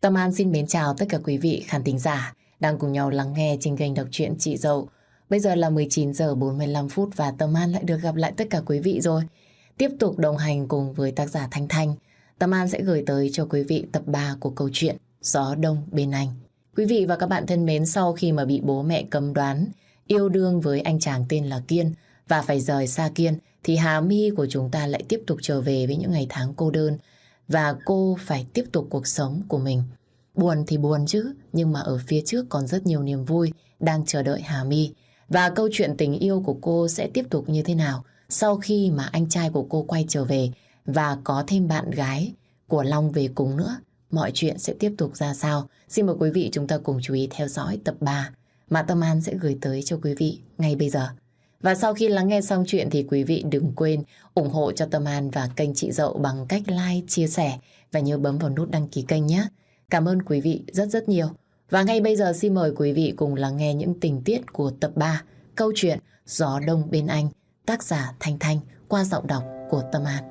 Tâm An xin mến chào tất cả quý vị khán thính giả đang cùng nhau lắng nghe trên kênh đọc truyện Chị Dậu. Bây giờ là 19 giờ 45 phút và Tâm An lại được gặp lại tất cả quý vị rồi. Tiếp tục đồng hành cùng với tác giả Thanh Thanh. Tâm An sẽ gửi tới cho quý vị tập 3 của câu chuyện Gió Đông Bên Anh. Quý vị và các bạn thân mến, sau khi mà bị bố mẹ cấm đoán yêu đương với anh chàng tên là Kiên và phải rời xa Kiên, thì Hà My của chúng ta lại tiếp tục trở về với những ngày tháng cô đơn và cô phải tiếp tục cuộc sống của mình. Buồn thì buồn chứ, nhưng mà ở phía trước còn rất nhiều niềm vui đang chờ đợi Hà My. Và câu chuyện tình yêu của cô sẽ tiếp tục như thế nào sau khi mà anh trai của cô quay trở về và có thêm bạn gái của Long về cùng nữa. Mọi chuyện sẽ tiếp tục ra sao? Xin mời quý vị chúng ta cùng chú ý theo dõi tập 3 mà Tâm An sẽ gửi tới cho quý vị ngay bây giờ. Và sau khi lắng nghe xong chuyện thì quý vị đừng quên ủng hộ cho Tâm An và kênh Chị Dậu bằng cách like, chia sẻ và nhớ bấm vào nút đăng ký kênh nhé. Cảm ơn quý vị rất rất nhiều. Và ngay bây giờ xin mời quý vị cùng lắng nghe những tình tiết của tập 3 câu chuyện Gió Đông Bên Anh, tác giả Thanh Thanh qua giọng đọc của Tâm An.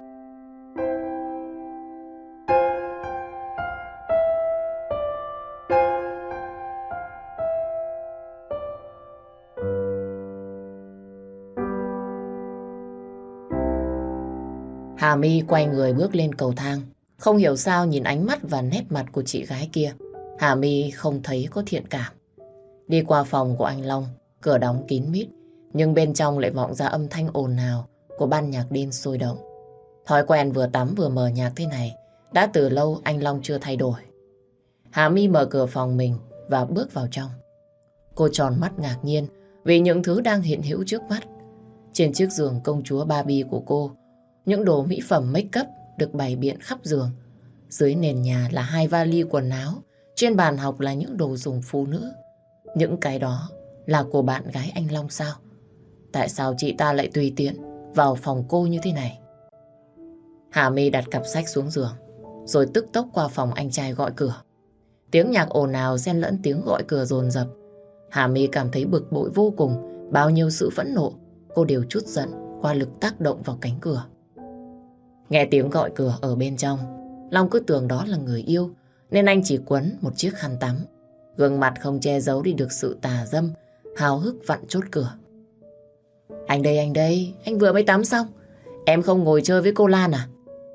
Hà My quay người bước lên cầu thang. Không hiểu sao nhìn ánh mắt và nét mặt của chị gái kia, Hà My không thấy có thiện cảm. Đi qua phòng của anh Long, cửa đóng kín mít, nhưng bên trong lại vọng ra âm thanh ồn ào của ban nhạc đêm sôi động. Thói quen vừa tắm vừa mở nhạc thế này, đã từ lâu anh Long chưa thay đổi. Hà My mở cửa phòng mình và bước vào trong. Cô tròn mắt ngạc nhiên vì những thứ đang hiện hữu trước mắt. Trên chiếc giường công chúa Barbie của cô, những đồ mỹ phẩm make up được bày biện khắp giường. Dưới nền nhà là 2 vali quần áo, trên bàn học là những đồ dùng phụ nữ. Những cái đó là của bạn gái anh Long sao? Tại sao chị ta lại tùy tiện vào phòng cô như thế này? Hà My đặt cặp sách xuống giường, rồi tức tốc qua phòng anh trai gọi cửa. Tiếng nhạc ồn ào xen lẫn tiếng gọi cửa dồn dập. Hà My cảm thấy bực bội vô cùng. Bao nhiêu sự phẫn nộ cô đều trút giận qua lực tác động vào cánh cửa. Nghe tiếng gọi cửa ở bên trong, Long cứ tưởng đó là người yêu, nên anh chỉ quấn một chiếc khăn tắm. Gương mặt không che giấu đi được sự tà dâm, háo hức vặn chốt cửa. Anh đây, anh vừa mới tắm xong. Em không ngồi chơi với cô Lan à?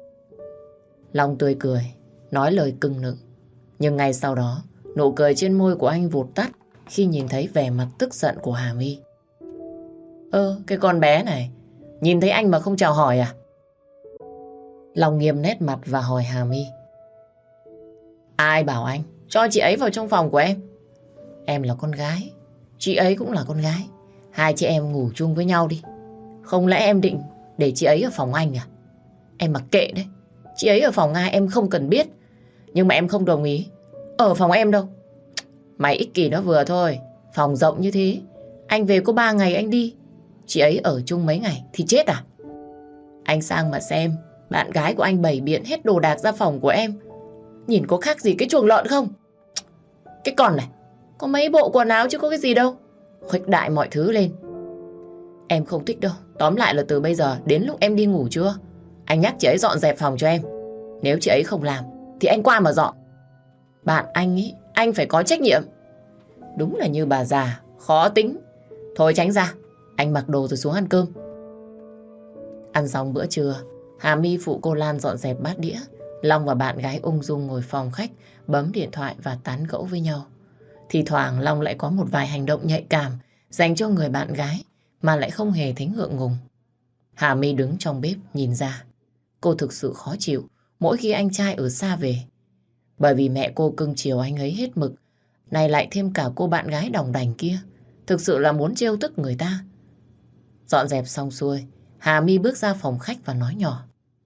Long tươi cười, nói lời cưng nựng. Nhưng ngay sau đó, nụ cười trên môi của anh vụt tắt khi nhìn thấy vẻ mặt tức giận của Hà My. Cái con bé này, nhìn thấy anh mà không chào hỏi à? Long nghiêm nét mặt và hỏi Hà My. Ai bảo anh cho chị ấy vào trong phòng của em? Em là con gái, chị ấy cũng là con gái. Hai chị em ngủ chung với nhau đi. Không lẽ em định để chị ấy ở phòng anh à? Em mặc kệ đấy. Chị ấy ở phòng ai em không cần biết. Nhưng mà em không đồng ý ở phòng em đâu. Mày ích kỷ nó vừa thôi. Phòng rộng như thế, anh về có 3 ngày anh đi. Chị ấy ở chung mấy ngày thì chết à? Anh sang mà xem, bạn gái của anh bày biện hết đồ đạc ra phòng của em, nhìn có khác gì cái chuồng lợn không? Cái con này, có mấy bộ quần áo chứ có cái gì đâu. Khuếch đại mọi thứ lên. Em không thích đâu. Tóm lại là từ bây giờ đến lúc em đi ngủ trưa, anh nhắc chị ấy dọn dẹp phòng cho em. Nếu chị ấy không làm thì anh qua mà dọn. Bạn anh ấy, anh phải có trách nhiệm. Đúng là như bà già, khó tính. Thôi tránh ra, anh mặc đồ rồi xuống ăn cơm. Ăn xong bữa trưa, Hà My phụ cô Lan dọn dẹp bát đĩa. Long và bạn gái ung dung ngồi phòng khách, bấm điện thoại và tán gẫu với nhau. Thì thoảng Long lại có một vài hành động nhạy cảm dành cho người bạn gái mà lại không hề thấy ngượng ngùng. Hà My đứng trong bếp nhìn ra. Cô thực sự khó chịu mỗi khi anh trai ở xa về. Bởi vì mẹ cô cưng chiều anh ấy hết mực, này lại thêm cả cô bạn gái đòng đành kia. Thực sự là muốn trêu tức người ta. Dọn dẹp xong xuôi, Hà My bước ra phòng khách và nói nhỏ.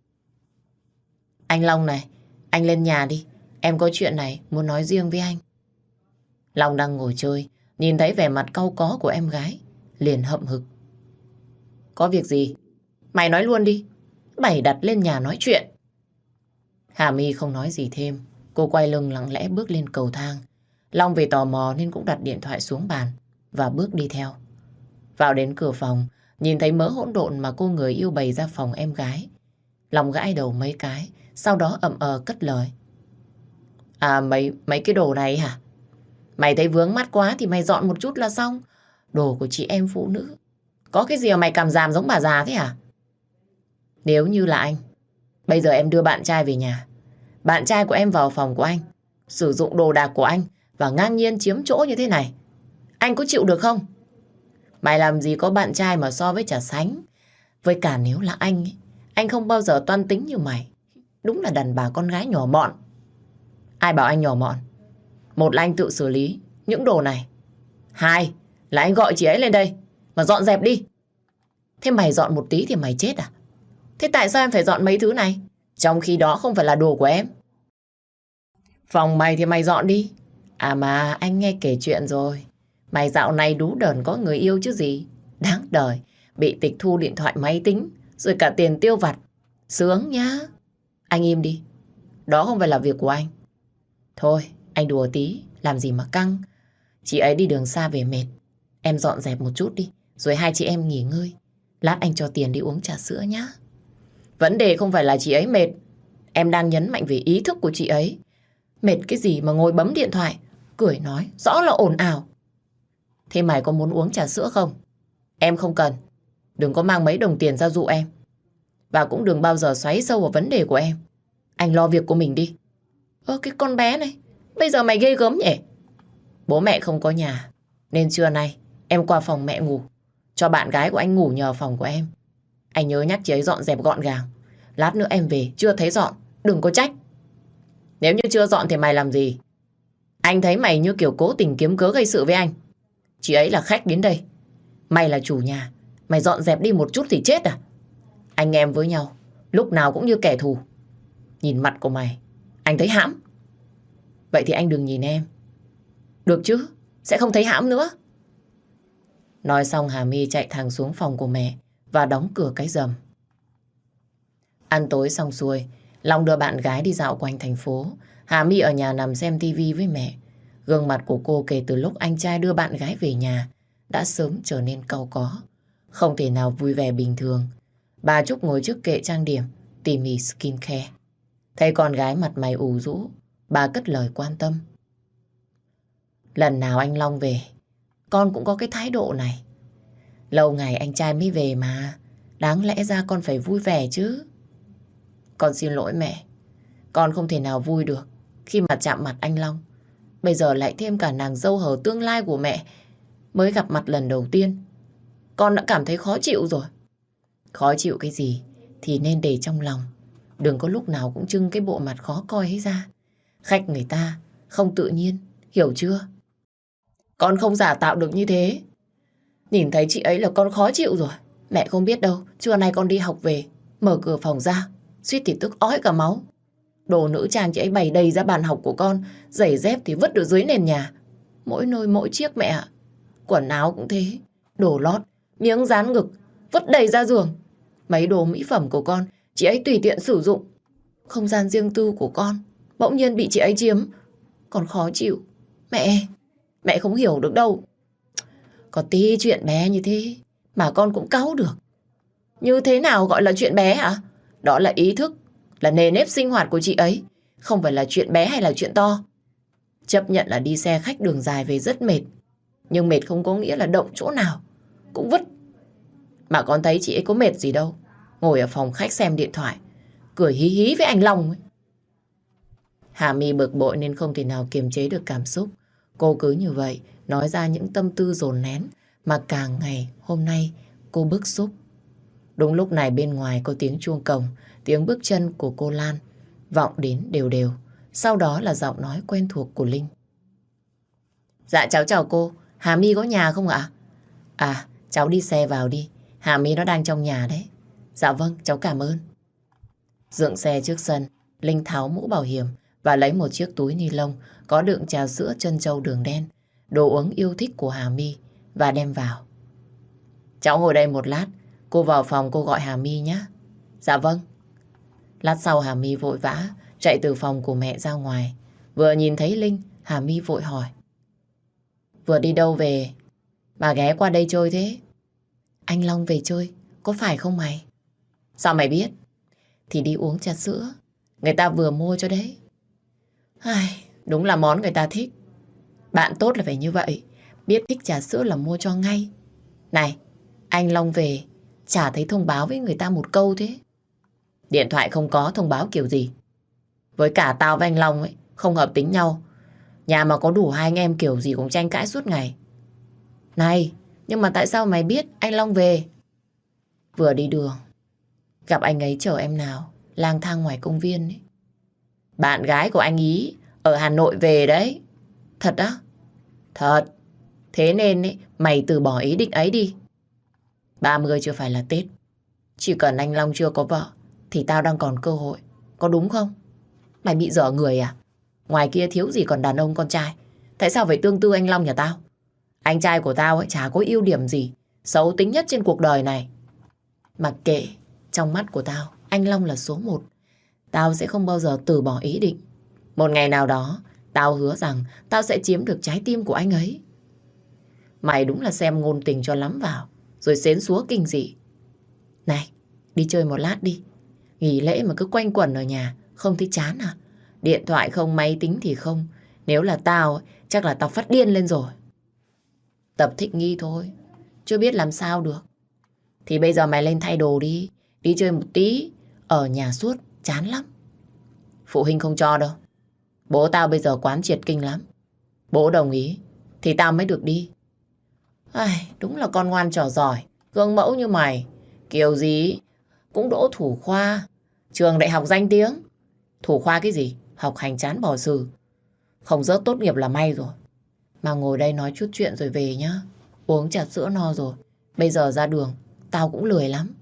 Anh Long này, anh lên nhà đi. Em có chuyện này muốn nói riêng với anh. Long đang ngồi chơi, nhìn thấy vẻ mặt cau có của em gái, liền hậm hực. Có việc gì? Mày nói luôn đi. Bày đặt lên nhà nói chuyện. Hà My không nói gì thêm. Cô quay lưng lặng lẽ bước lên cầu thang. Long vì tò mò nên cũng đặt điện thoại xuống bàn và bước đi theo. Vào đến cửa phòng, nhìn thấy mớ hỗn độn mà cô người yêu bày ra phòng em gái. Long gãi đầu mấy cái, sau đó ậm cất lời. À mấy cái đồ này hả? Mày thấy vướng mắt quá thì mày dọn một chút là xong. Đồ của chị em phụ nữ. Có cái gì mà mày càm ràm giống bà già thế hả? Nếu như là anh, bây giờ em đưa bạn trai về nhà. Bạn trai của em vào phòng của anh, sử dụng đồ đạc của anh và ngang nhiên chiếm chỗ như thế này. Anh có chịu được không? Mày làm gì có bạn trai mà so với chả sánh. Với cả nếu là anh ấy, anh không bao giờ toan tính như mày. Đúng là đàn bà con gái nhỏ mọn. Ai bảo anh nhỏ mọn? Một là anh tự xử lý những đồ này. Hai là anh gọi chị ấy lên đây mà dọn dẹp đi. Thế mày dọn một tí thì mày chết à? Thế tại sao em phải dọn mấy thứ này? Trong khi đó không phải là đồ của em. Phòng mày thì mày dọn đi. À mà anh nghe kể chuyện rồi. Mày dạo này đú đờn có người yêu chứ gì. Đáng đời. Bị tịch thu điện thoại máy tính. Rồi cả tiền tiêu vặt. Sướng nhá. Anh im đi. Đó không phải là việc của anh. Thôi anh đùa tí. Làm gì mà căng. Chị ấy đi đường xa về mệt. Em dọn dẹp một chút đi. Rồi hai chị em nghỉ ngơi. Lát anh cho tiền đi uống trà sữa nhá. Vấn đề không phải là chị ấy mệt. Em đang nhấn mạnh về ý thức của chị ấy. Mệt cái gì mà ngồi bấm điện thoại. Cười nói rõ là ồn ào. Thế mày có muốn uống trà sữa không? Em không cần. Đừng có mang mấy đồng tiền ra dụ em. Và cũng đừng bao giờ xoáy sâu vào vấn đề của em. Anh lo việc của mình đi. Cái con bé này, bây giờ mày ghê gớm nhỉ? Bố mẹ không có nhà, nên trưa nay em qua phòng mẹ ngủ. Cho bạn gái của anh ngủ nhờ phòng của em. Anh nhớ nhắc chị ấy dọn dẹp gọn gàng. Lát nữa em về chưa thấy dọn, đừng có trách. Nếu như chưa dọn thì mày làm gì? Anh thấy mày như kiểu cố tình kiếm cớ gây sự với anh. Chị ấy là khách đến đây. Mày là chủ nhà. Mày dọn dẹp đi một chút thì chết à? Anh em với nhau lúc nào cũng như kẻ thù. Nhìn mặt của mày anh thấy hãm. Vậy thì anh đừng nhìn em. Được chứ, sẽ không thấy hãm nữa. Nói xong Hà My chạy thẳng xuống phòng của mẹ và đóng cửa cái rầm. Ăn tối xong xuôi, Long đưa bạn gái đi dạo quanh thành phố. Hà My ở nhà nằm xem tivi với mẹ. Gương mặt của cô kể từ lúc anh trai đưa bạn gái về nhà đã sớm trở nên cau có. Không thể nào vui vẻ bình thường. Bà Trúc ngồi trước kệ trang điểm, tỉ mỉ skincare. Thấy con gái mặt mày ủ rũ, bà cất lời quan tâm. Lần nào anh Long về, con cũng có cái thái độ này. Lâu ngày anh trai mới về mà, đáng lẽ ra con phải vui vẻ chứ. Con xin lỗi mẹ, con không thể nào vui được khi mà chạm mặt anh Long. Bây giờ lại thêm cả nàng dâu hở tương lai của mẹ mới gặp mặt lần đầu tiên. Con đã cảm thấy khó chịu rồi. Khó chịu cái gì thì nên để trong lòng. Đừng có lúc nào cũng trưng cái bộ mặt khó coi ấy ra. Khách người ta không tự nhiên, hiểu chưa? Con không giả tạo được như thế. Nhìn thấy chị ấy là con khó chịu rồi. Mẹ không biết đâu, trưa nay con đi học về, mở cửa phòng ra, suýt thì tức ói cả máu. Đồ nữ trang chị ấy bày đầy ra bàn học của con, giày dép thì vứt ở dưới nền nhà. Mỗi nơi mỗi chiếc mẹ ạ. Quần áo cũng thế, đồ lót, miếng dán ngực, vứt đầy ra giường. Mấy đồ mỹ phẩm của con, chị ấy tùy tiện sử dụng. Không gian riêng tư của con, bỗng nhiên bị chị ấy chiếm. Con khó chịu. Mẹ không hiểu được đâu. Có tí chuyện bé như thế mà con cũng cáu được. Như thế nào gọi là chuyện bé hả? Đó là ý thức, là nề nếp sinh hoạt của chị ấy. Không phải là chuyện bé hay là chuyện to. Chấp nhận là đi xe khách đường dài về rất mệt. Nhưng mệt không có nghĩa là động chỗ nào cũng vứt. Mà con thấy chị ấy có mệt gì đâu. Ngồi ở phòng khách xem điện thoại, cười hí hí với anh Long ấy. Hà My bực bội nên không thể nào kiềm chế được cảm xúc. Cô cứ như vậy nói ra những tâm tư dồn nén mà càng ngày hôm nay cô bức xúc. Đúng lúc này bên ngoài có tiếng chuông cổng, tiếng bước chân của cô Lan vọng đến đều đều. Sau đó là giọng nói quen thuộc của Linh. Dạ cháu chào cô, Hà My có nhà không ạ? À, cháu đi xe vào đi, Hà My nó đang trong nhà đấy. Dạ vâng, cháu cảm ơn. Dựng xe trước sân, Linh tháo mũ bảo hiểm và lấy một chiếc túi ni lông có đựng trà sữa trân châu đường đen, đồ uống yêu thích của Hà My và đem vào. Cháu ngồi đây một lát, cô vào phòng cô gọi Hà My nhé. Dạ vâng. Lát sau Hà My vội vã chạy từ phòng của mẹ ra ngoài. Vừa nhìn thấy Linh, Hà My vội hỏi. Vừa đi đâu về? Bà ghé qua đây chơi thế? Anh Long về chơi, có phải không mày? Sao mày biết? Thì đi uống trà sữa, người ta vừa mua cho đấy. Ai, Đúng là món người ta thích. Bạn tốt là phải như vậy. Biết thích trà sữa là mua cho ngay. Này, anh Long về, chả thấy thông báo với người ta một câu thế. Điện thoại không có thông báo kiểu gì. Với cả tao với anh Long ấy, không hợp tính nhau. Nhà mà có đủ hai anh em kiểu gì cũng tranh cãi suốt ngày. Này, nhưng mà tại sao mày biết anh Long về? Vừa đi đường, gặp anh ấy chở em nào, lang thang ngoài công viên ấy. Bạn gái của anh ý ở Hà Nội về đấy. Thật á? Thật. Thế nên ấy, mày từ bỏ ý định ấy đi. 30 chưa phải là Tết. Chỉ cần anh Long chưa có vợ thì tao đang còn cơ hội. Có đúng không? Mày bị dở người à? Ngoài kia thiếu gì còn đàn ông con trai. Tại sao phải tương tư anh Long nhà tao? Anh trai của tao ấy chả có ưu điểm gì xấu tính nhất trên cuộc đời này. Mặc kệ, trong mắt của tao, anh Long là số một. Tao sẽ không bao giờ từ bỏ ý định. Một ngày nào đó, tao hứa rằng tao sẽ chiếm được trái tim của anh ấy. Mày đúng là xem ngôn tình cho lắm vào, rồi xến xúa kinh dị. Này, đi chơi một lát đi. Nghỉ lễ mà cứ quanh quẩn ở nhà, không thấy chán à? Điện thoại không, máy tính thì không. Nếu là tao, chắc là tao phát điên lên rồi. Tập thích nghi thôi, chưa biết làm sao được. Thì bây giờ mày lên thay đồ đi, đi chơi một tí, ở nhà suốt, chán lắm. Phụ huynh không cho đâu. Bố tao bây giờ quán triệt kinh lắm. Bố đồng ý, thì tao mới được đi. Ai, đúng là con ngoan trò giỏi, gương mẫu như mày. Kiểu gì cũng đỗ thủ khoa, trường đại học danh tiếng. Thủ khoa cái gì, học hành chán bỏ sử. Không rớt tốt nghiệp là may rồi. Mà ngồi đây nói chút chuyện rồi về nhá. Uống trà sữa no rồi. Bây giờ ra đường, tao cũng lười lắm.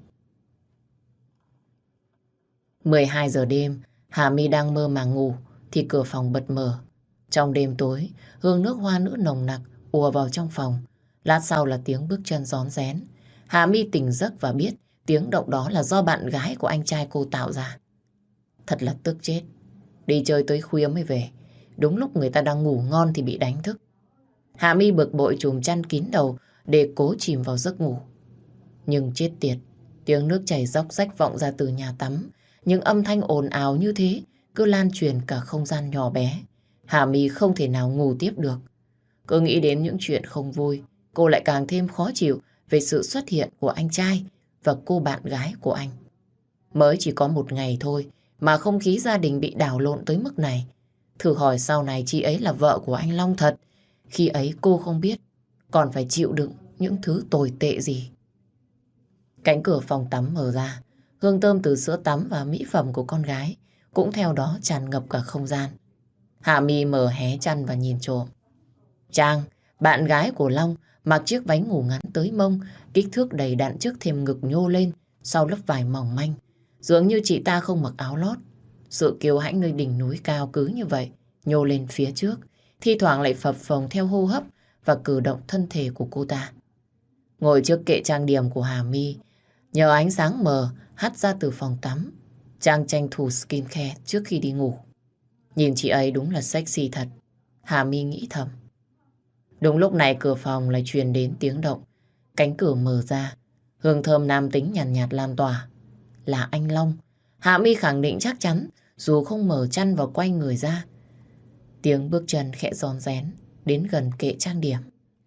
12 giờ đêm, Hà My đang mơ màng ngủ thì cửa phòng bật mở. Trong đêm tối, hương nước hoa nữ nồng nặc ùa vào trong phòng. Lát sau là tiếng bước chân rón rén. Hà My tỉnh giấc và biết tiếng động đó là do bạn gái của anh trai cô tạo ra. Thật là tức chết. Đi chơi tới khuya mới về. Đúng lúc người ta đang ngủ ngon thì bị đánh thức. Hà My bực bội trùm chăn kín đầu để cố chìm vào giấc ngủ. Nhưng chết tiệt, tiếng nước chảy róc rách vọng ra từ nhà tắm. Những âm thanh ồn ào như thế cứ lan truyền cả không gian nhỏ bé. Hà My không thể nào ngủ tiếp được. Cứ nghĩ đến những chuyện không vui, cô lại càng thêm khó chịu về sự xuất hiện của anh trai và cô bạn gái của anh. Mới chỉ có một ngày thôi mà không khí gia đình bị đảo lộn tới mức này. Thử hỏi sau này chị ấy là vợ của anh Long thật, khi ấy cô không biết còn phải chịu đựng những thứ tồi tệ gì. Cánh cửa phòng tắm mở ra, hương thơm từ sữa tắm và mỹ phẩm của con gái cũng theo đó tràn ngập cả không gian. Hạ My mở hé chăn và nhìn trộm. Trang, bạn gái của Long, mặc chiếc váy ngủ ngắn tới mông, kích thước đầy đặn trước thềm ngực nhô lên sau lớp vải mỏng manh. Dường như chị ta không mặc áo lót. Sự kiêu hãnh nơi đỉnh núi cao cứ như vậy, nhô lên phía trước, thi thoảng lại phập phồng theo hô hấp và cử động thân thể của cô ta. Ngồi trước kệ trang điểm của Hà My, nhờ ánh sáng mờ hắt ra từ phòng tắm, Trang tranh thủ skincare trước khi đi ngủ. Nhìn chị ấy đúng là sexy thật, Hà My nghĩ thầm. Đúng lúc này cửa phòng lại truyền đến tiếng động. Cánh cửa mở ra, hương thơm nam tính nhàn nhạt lan tỏa. Là anh Long. Hà My khẳng định chắc chắn, dù không mở chăn và quay người ra. Tiếng bước chân khẽ rón rén đến gần kệ trang điểm.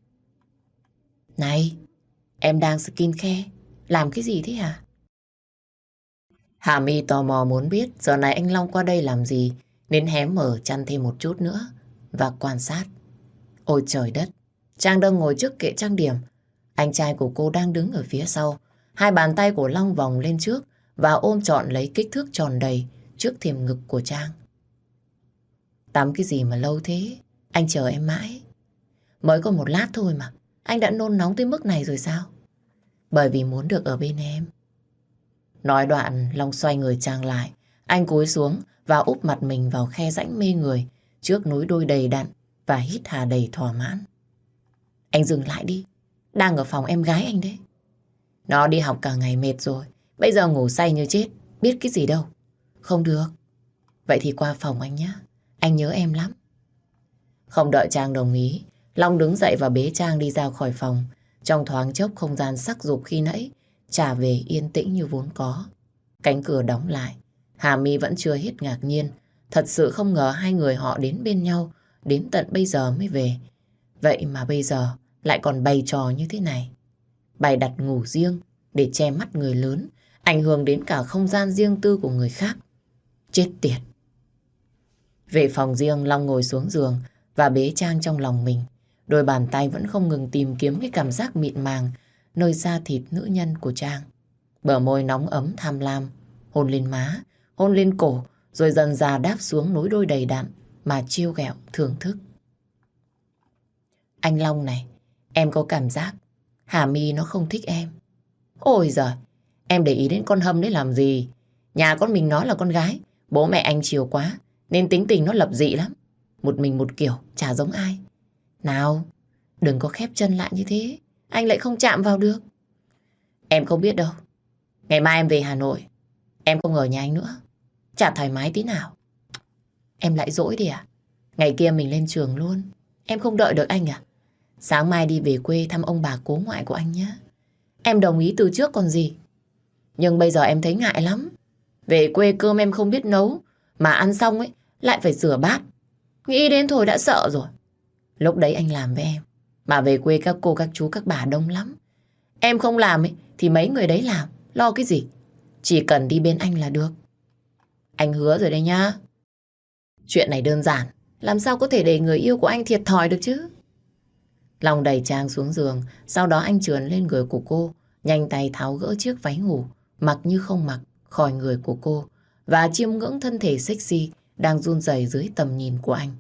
Này, em đang skincare, làm cái gì thế hả? Hà My tò mò muốn biết giờ này anh Long qua đây làm gì, nên hé mở chăn thêm một chút nữa và quan sát. Ôi trời đất, Trang đang ngồi trước kệ trang điểm. Anh trai của cô đang đứng ở phía sau. Hai bàn tay của Long vòng lên trước và ôm trọn lấy kích thước tròn đầy trước thềm ngực của Trang. Tắm cái gì mà lâu thế? Anh chờ em mãi. Mới có một lát thôi mà. Anh đã nôn nóng tới mức này rồi sao? Bởi vì muốn được ở bên em. Nói đoạn, Long xoay người Trang lại. Anh cúi xuống và úp mặt mình vào khe rãnh mê người trước núi đôi đầy đặn và hít hà đầy thỏa mãn. Anh dừng lại đi. Đang ở phòng em gái anh đấy. Nó đi học cả ngày mệt rồi. Bây giờ ngủ say như chết. Biết cái gì đâu. Không được. Vậy thì qua phòng anh nhé. Anh nhớ em lắm. Không đợi Trang đồng ý, Long đứng dậy và bế Trang đi ra khỏi phòng. Trong thoáng chốc không gian sắc dục khi nãy trả về yên tĩnh như vốn có. Cánh cửa đóng lại. Hà My vẫn chưa hết ngạc nhiên. Thật sự không ngờ hai người họ đến bên nhau, đến tận bây giờ mới về. Vậy mà bây giờ lại còn bày trò như thế này. Bày đặt ngủ riêng để che mắt người lớn, ảnh hưởng đến cả không gian riêng tư của người khác. Chết tiệt! Về phòng riêng, Long ngồi xuống giường và bế Trang trong lòng mình. Đôi bàn tay vẫn không ngừng tìm kiếm cái cảm giác mịn màng nơi da thịt nữ nhân của Trang. Bờ môi nóng ấm tham lam, hôn lên má, hôn lên cổ, rồi dần dà đáp xuống nối đôi đầy đặn mà trêu ghẹo thưởng thức. Anh Long này, em có cảm giác Hà My nó không thích em. Ôi giời, em để ý đến con Hâm đấy làm gì? Nhà con mình nó là con gái, bố mẹ anh chiều quá, nên tính tình nó lập dị lắm. Một mình một kiểu, chả giống ai. Nào, đừng có khép chân lại như thế, anh lại không chạm vào được. Em không biết đâu. Ngày mai em về Hà Nội, em không ở nhà anh nữa. Chả thoải mái tí nào. Em lại dỗi đi à? Ngày kia mình lên trường luôn. Em không đợi được anh à? Sáng mai đi về quê thăm ông bà cố ngoại của anh nhé. Em đồng ý từ trước còn gì. Nhưng bây giờ em thấy ngại lắm. Về quê cơm em không biết nấu, mà ăn xong ấy lại phải rửa bát. Nghĩ đến thôi đã sợ rồi. Lúc đấy anh làm với em, mà về quê các cô các chú các bà đông lắm. Em không làm ấy thì mấy người đấy làm. Lo cái gì? Chỉ cần đi bên anh là được. Anh hứa rồi đấy nhá. Chuyện này đơn giản, làm sao có thể để người yêu của anh thiệt thòi được chứ? Long đẩy Trang xuống giường, sau đó anh trườn lên người của cô, nhanh tay tháo gỡ chiếc váy ngủ, mặc như không mặc, khỏi người của cô, và chiêm ngưỡng thân thể sexy đang run rẩy dưới tầm nhìn của anh.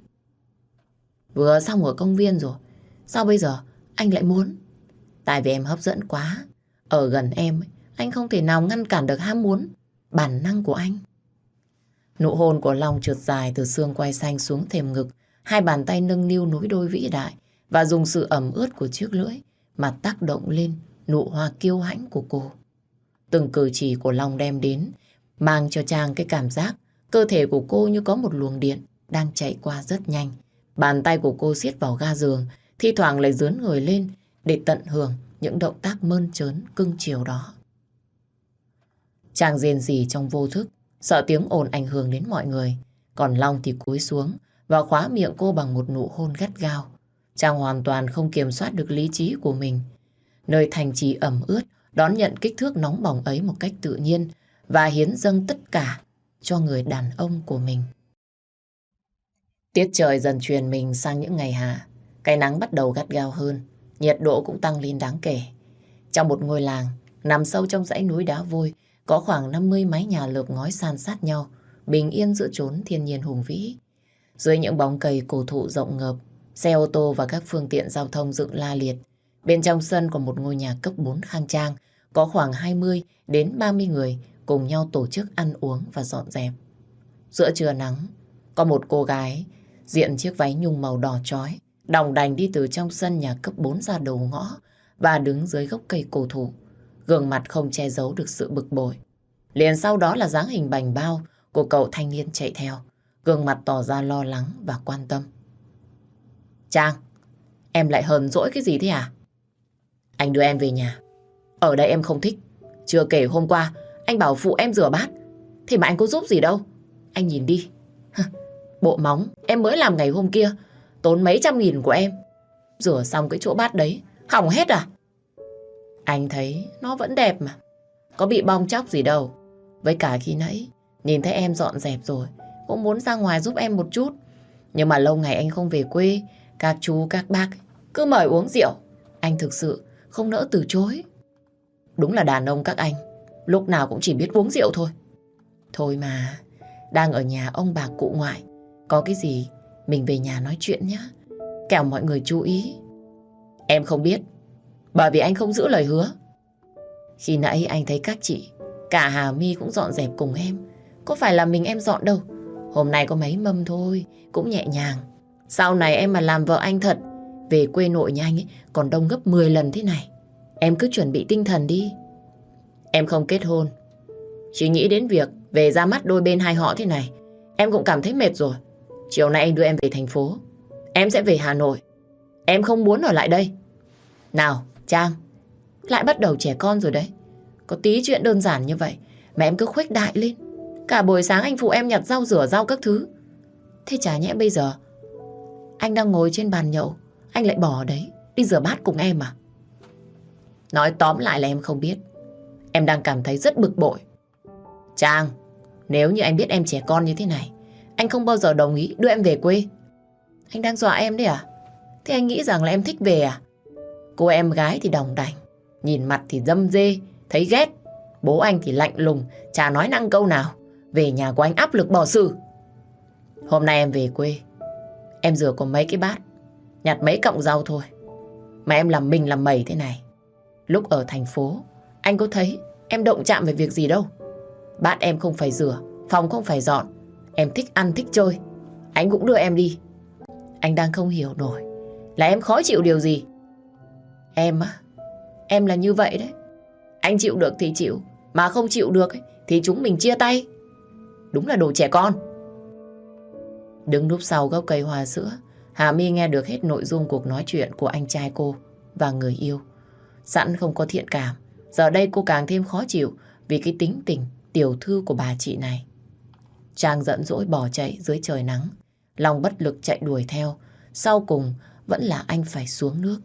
Vừa xong ở công viên rồi, sao bây giờ anh lại muốn? Tại vì em hấp dẫn quá, ở gần em, anh không thể nào ngăn cản được ham muốn, bản năng của anh. Nụ hôn của Long trượt dài từ xương quai xanh xuống thềm ngực, hai bàn tay nâng niu nối đôi vĩ đại và dùng sự ẩm ướt của chiếc lưỡi mà tác động lên nụ hoa kiêu hãnh của cô. Từng cử chỉ của Long đem đến mang cho Trang cái cảm giác cơ thể của cô như có một luồng điện đang chạy qua rất nhanh. Bàn tay của cô siết vào ga giường, thi thoảng lại dướn người lên để tận hưởng những động tác mơn trớn cưng chiều đó. Trang rên rỉ trong vô thức, sợ tiếng ồn ảnh hưởng đến mọi người. Còn Long thì cúi xuống và khóa miệng cô bằng một nụ hôn gắt gao. Trang hoàn toàn không kiểm soát được lý trí của mình. Nơi thành trì ẩm ướt đón nhận kích thước nóng bỏng ấy một cách tự nhiên và hiến dâng tất cả cho người đàn ông của mình. Tiết trời dần chuyển mình sang những ngày hạ. Cái nắng bắt đầu gắt gao hơn, nhiệt độ cũng tăng lên đáng kể. Trong một ngôi làng nằm sâu trong dãy núi đá vôi, có khoảng 50 mái nhà lợp ngói san sát nhau, bình yên giữa chốn thiên nhiên hùng vĩ. Dưới những bóng cây cổ thụ rộng ngập, xe ô tô và các phương tiện giao thông dựng la liệt. Bên trong sân của một ngôi nhà cấp 4 khang trang, có khoảng 20 đến 30 người cùng nhau tổ chức ăn uống và dọn dẹp. Giữa trưa nắng, có một cô gái diện chiếc váy nhung màu đỏ chói, đòng đành đi từ trong sân nhà cấp 4 ra đầu ngõ và đứng dưới gốc cây cổ thụ. Gương mặt không che giấu được sự bực bội. Liền sau đó là dáng hình bành bao của cậu thanh niên chạy theo, gương mặt tỏ ra lo lắng và quan tâm. Trang, em lại hờn dỗi cái gì thế à? Anh đưa em về nhà. Ở đây em không thích. Chưa kể hôm qua anh bảo phụ em rửa bát, thế mà anh có giúp gì đâu. Anh nhìn đi. Bộ móng em mới làm ngày hôm kia tốn mấy trăm nghìn của em. Rửa xong cái chỗ bát đấy hỏng hết à? Anh thấy nó vẫn đẹp mà, có bị bong tróc gì đâu. Với cả khi nãy nhìn thấy em dọn dẹp rồi, cũng muốn ra ngoài giúp em một chút. Nhưng mà lâu ngày anh không về quê, các chú các bác cứ mời uống rượu, anh thực sự không nỡ từ chối. Đúng là đàn ông các anh lúc nào cũng chỉ biết uống rượu thôi. Thôi mà, đang ở nhà ông bà cụ ngoại, có cái gì mình về nhà nói chuyện nhé, kẻo mọi người chú ý. Em không biết, bởi vì anh không giữ lời hứa. Khi nãy anh thấy các chị, cả Hà My cũng dọn dẹp cùng em. Có phải là mình em dọn đâu. Hôm nay có mấy mâm thôi, cũng nhẹ nhàng. Sau này em mà làm vợ anh thật, về quê nội nhà anh ấy còn đông gấp 10 lần thế này. Em cứ chuẩn bị tinh thần đi. Em không kết hôn, chỉ nghĩ đến việc về ra mắt đôi bên hai họ thế này, em cũng cảm thấy mệt rồi. Chiều nay anh đưa em về thành phố, em sẽ về Hà Nội. Em không muốn ở lại đây. Nào, Trang, lại bắt đầu trẻ con rồi đấy. Có tí chuyện đơn giản như vậy mà em cứ khuếch đại lên. Cả buổi sáng anh phụ em nhặt rau rửa rau các thứ, Thế chả nhẽ bây giờ anh đang ngồi trên bàn nhậu, anh lại bỏ đấy, đi rửa bát cùng em à? Nói tóm lại là em không biết. Em đang cảm thấy rất bực bội. Trang, nếu như anh biết em trẻ con như thế này, anh không bao giờ đồng ý đưa em về quê. Anh đang dọa em đấy à? Thế anh nghĩ rằng là em thích về à? Cô em gái thì đòng đảnh, nhìn mặt thì dâm dê, thấy ghét. Bố anh thì lạnh lùng, chả nói năng câu nào. Về nhà của anh áp lực bỏ xử. Hôm nay em về quê, em rửa có mấy cái bát, nhặt mấy cọng rau thôi, mà em làm mình làm mẩy thế này. Lúc ở thành phố, anh có thấy em động chạm về việc gì đâu. Bát em không phải rửa, phòng không phải dọn. Em thích ăn thích chơi, anh cũng đưa em đi. Anh đang không hiểu nổi là em khó chịu điều gì. Em á, em là như vậy đấy. Anh chịu được thì chịu, mà không chịu được ấy, thì chúng mình chia tay. Đúng là đồ trẻ con. Đứng núp sau gốc cây hoa sữa, Hà My nghe được hết nội dung cuộc nói chuyện của anh trai cô và người yêu. Sẵn không có thiện cảm, giờ đây cô càng thêm khó chịu vì cái tính tình tiểu thư của bà chị này. Trang giận dỗi bỏ chạy dưới trời nắng, lòng bất lực chạy đuổi theo. Sau cùng vẫn là anh phải xuống nước.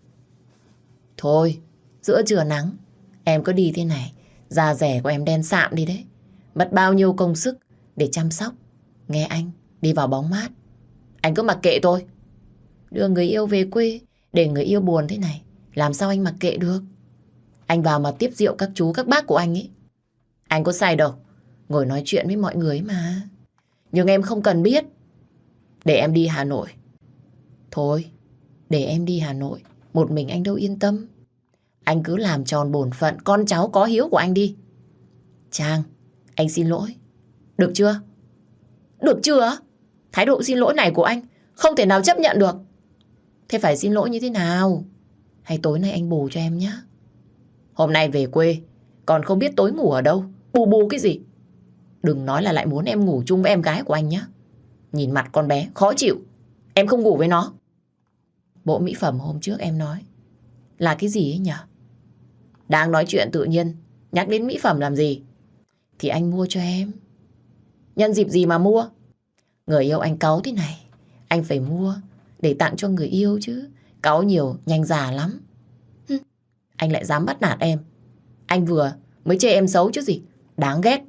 Thôi, giữa trưa nắng, em cứ đi thế này, da rẻ của em đen sạm đi đấy. Mất bao nhiêu công sức để chăm sóc. Nghe anh, đi vào bóng mát. Anh cứ mặc kệ tôi. Đưa người yêu về quê để người yêu buồn thế này, làm sao anh mặc kệ được? Anh vào mà tiếp rượu các chú các bác của anh ấy. Anh có sai đâu, ngồi nói chuyện với mọi người mà. Nhưng em không cần biết. Để em đi Hà Nội. Thôi, để em đi Hà Nội, một mình anh đâu yên tâm. Anh cứ làm tròn bổn phận con cháu có hiếu của anh đi. Trang, anh xin lỗi. Được chưa? Được chưa? Thái độ xin lỗi này của anh không thể nào chấp nhận được. Thế phải xin lỗi như thế nào? Hay tối nay anh bù cho em nhé. Hôm nay về quê, còn không biết tối ngủ ở đâu. Bù bù cái gì? Đừng nói là lại muốn em ngủ chung với em gái của anh nhé. Nhìn mặt con bé khó chịu. Em không ngủ với nó. Bộ mỹ phẩm hôm trước em nói là cái gì ấy nhỉ? Đang nói chuyện tự nhiên nhắc đến mỹ phẩm làm gì? Thì anh mua cho em. Nhân dịp gì mà mua? Người yêu anh cáu thế này, anh phải mua để tặng cho người yêu chứ. Cáu nhiều nhanh già lắm. Anh lại dám bắt nạt em. Anh vừa mới chê em xấu chứ gì. Đáng ghét.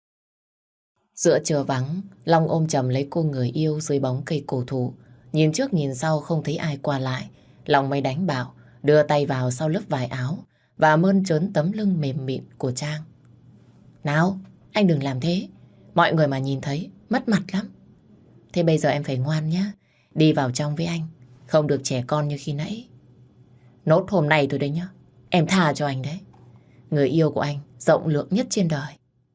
Giữa trưa vắng, Long ôm chầm lấy cô người yêu dưới bóng cây cổ thụ. Nhìn trước nhìn sau không thấy ai qua lại. Long mới đánh bảo, đưa tay vào sau lớp vải áo và mơn trớn tấm lưng mềm mịn của Trang. Nào, anh đừng làm thế. Mọi người mà nhìn thấy, mất mặt lắm. Thế bây giờ em phải ngoan nhé. Đi vào trong với anh, không được trẻ con như khi nãy. Nốt hôm nay thôi đấy nhá. Em tha cho anh đấy. Người yêu của anh rộng lượng nhất trên đời.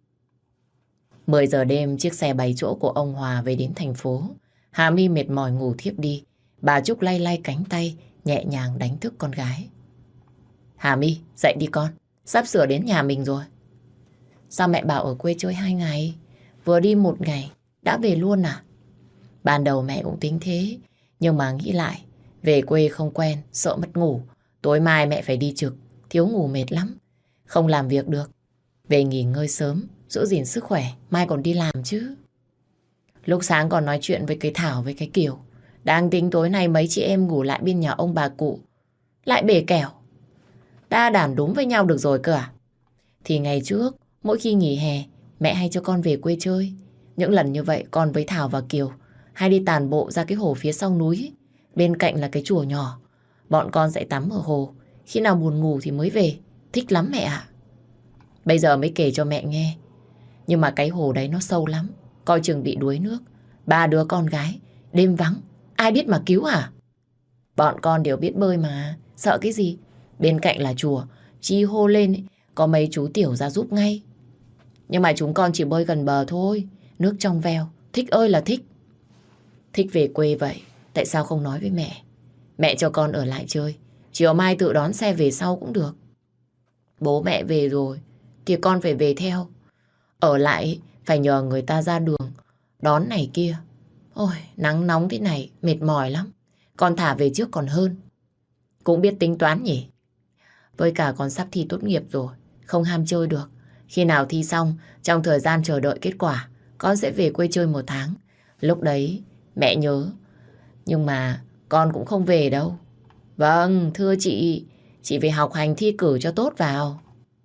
10 giờ đêm, chiếc xe 7 chỗ của ông Hòa về đến thành phố. Hà My mệt mỏi ngủ thiếp đi. Bà Trúc lay lay cánh tay, nhẹ nhàng đánh thức con gái. Hà My, dậy đi con. Sắp sửa đến nhà mình rồi. Sao mẹ bảo ở quê chơi 2 ngày? Vừa đi 1 ngày, đã về luôn à? Ban đầu mẹ cũng tính thế. Nhưng mà nghĩ lại, về quê không quen, sợ mất ngủ. Tối mai mẹ phải đi trực, thiếu ngủ mệt lắm. Không làm việc được. Về nghỉ ngơi sớm, giữ gìn sức khỏe, mai còn đi làm chứ. Lúc sáng còn nói chuyện với cái Thảo với cái Kiều. Đang tính tối nay mấy chị em ngủ lại bên nhà ông bà cụ. Lại bể kèo. Đã đàn đúng với nhau được rồi cơ à? Thì ngày trước, mỗi khi nghỉ hè, mẹ hay cho con về quê chơi. Những lần như vậy con với Thảo và Kiều hay đi tản bộ ra cái hồ phía sau núi. Bên cạnh là cái chùa nhỏ. Bọn con sẽ tắm ở hồ. Khi nào buồn ngủ thì mới về. Thích lắm mẹ ạ. Bây giờ mới kể cho mẹ nghe. Nhưng mà cái hồ đấy nó sâu lắm. Coi chừng bị đuối nước. 3 đứa con gái, đêm vắng, ai biết mà cứu hả? Bọn con đều biết bơi mà. Sợ cái gì? Bên cạnh là chùa. Chi hô lên ấy, có mấy chú tiểu ra giúp ngay. Nhưng mà chúng con chỉ bơi gần bờ thôi. Nước trong veo, thích ơi là thích. Thích về quê vậy, tại sao không nói với mẹ? Mẹ cho con ở lại chơi. Chiều mai tự đón xe về sau cũng được. Bố mẹ về rồi thì con phải về theo. Ở lại phải nhờ người ta ra đường đón này kia. Ôi, nắng nóng thế này mệt mỏi lắm. Con thả về trước còn hơn. Cũng biết tính toán nhỉ. Với cả con sắp thi tốt nghiệp rồi, không ham chơi được. Khi nào thi xong, trong thời gian chờ đợi kết quả, con sẽ về quê chơi 1 tháng. Lúc đấy mẹ nhớ, nhưng mà con cũng không về đâu. Vâng, thưa chị phải học hành thi cử cho tốt vào.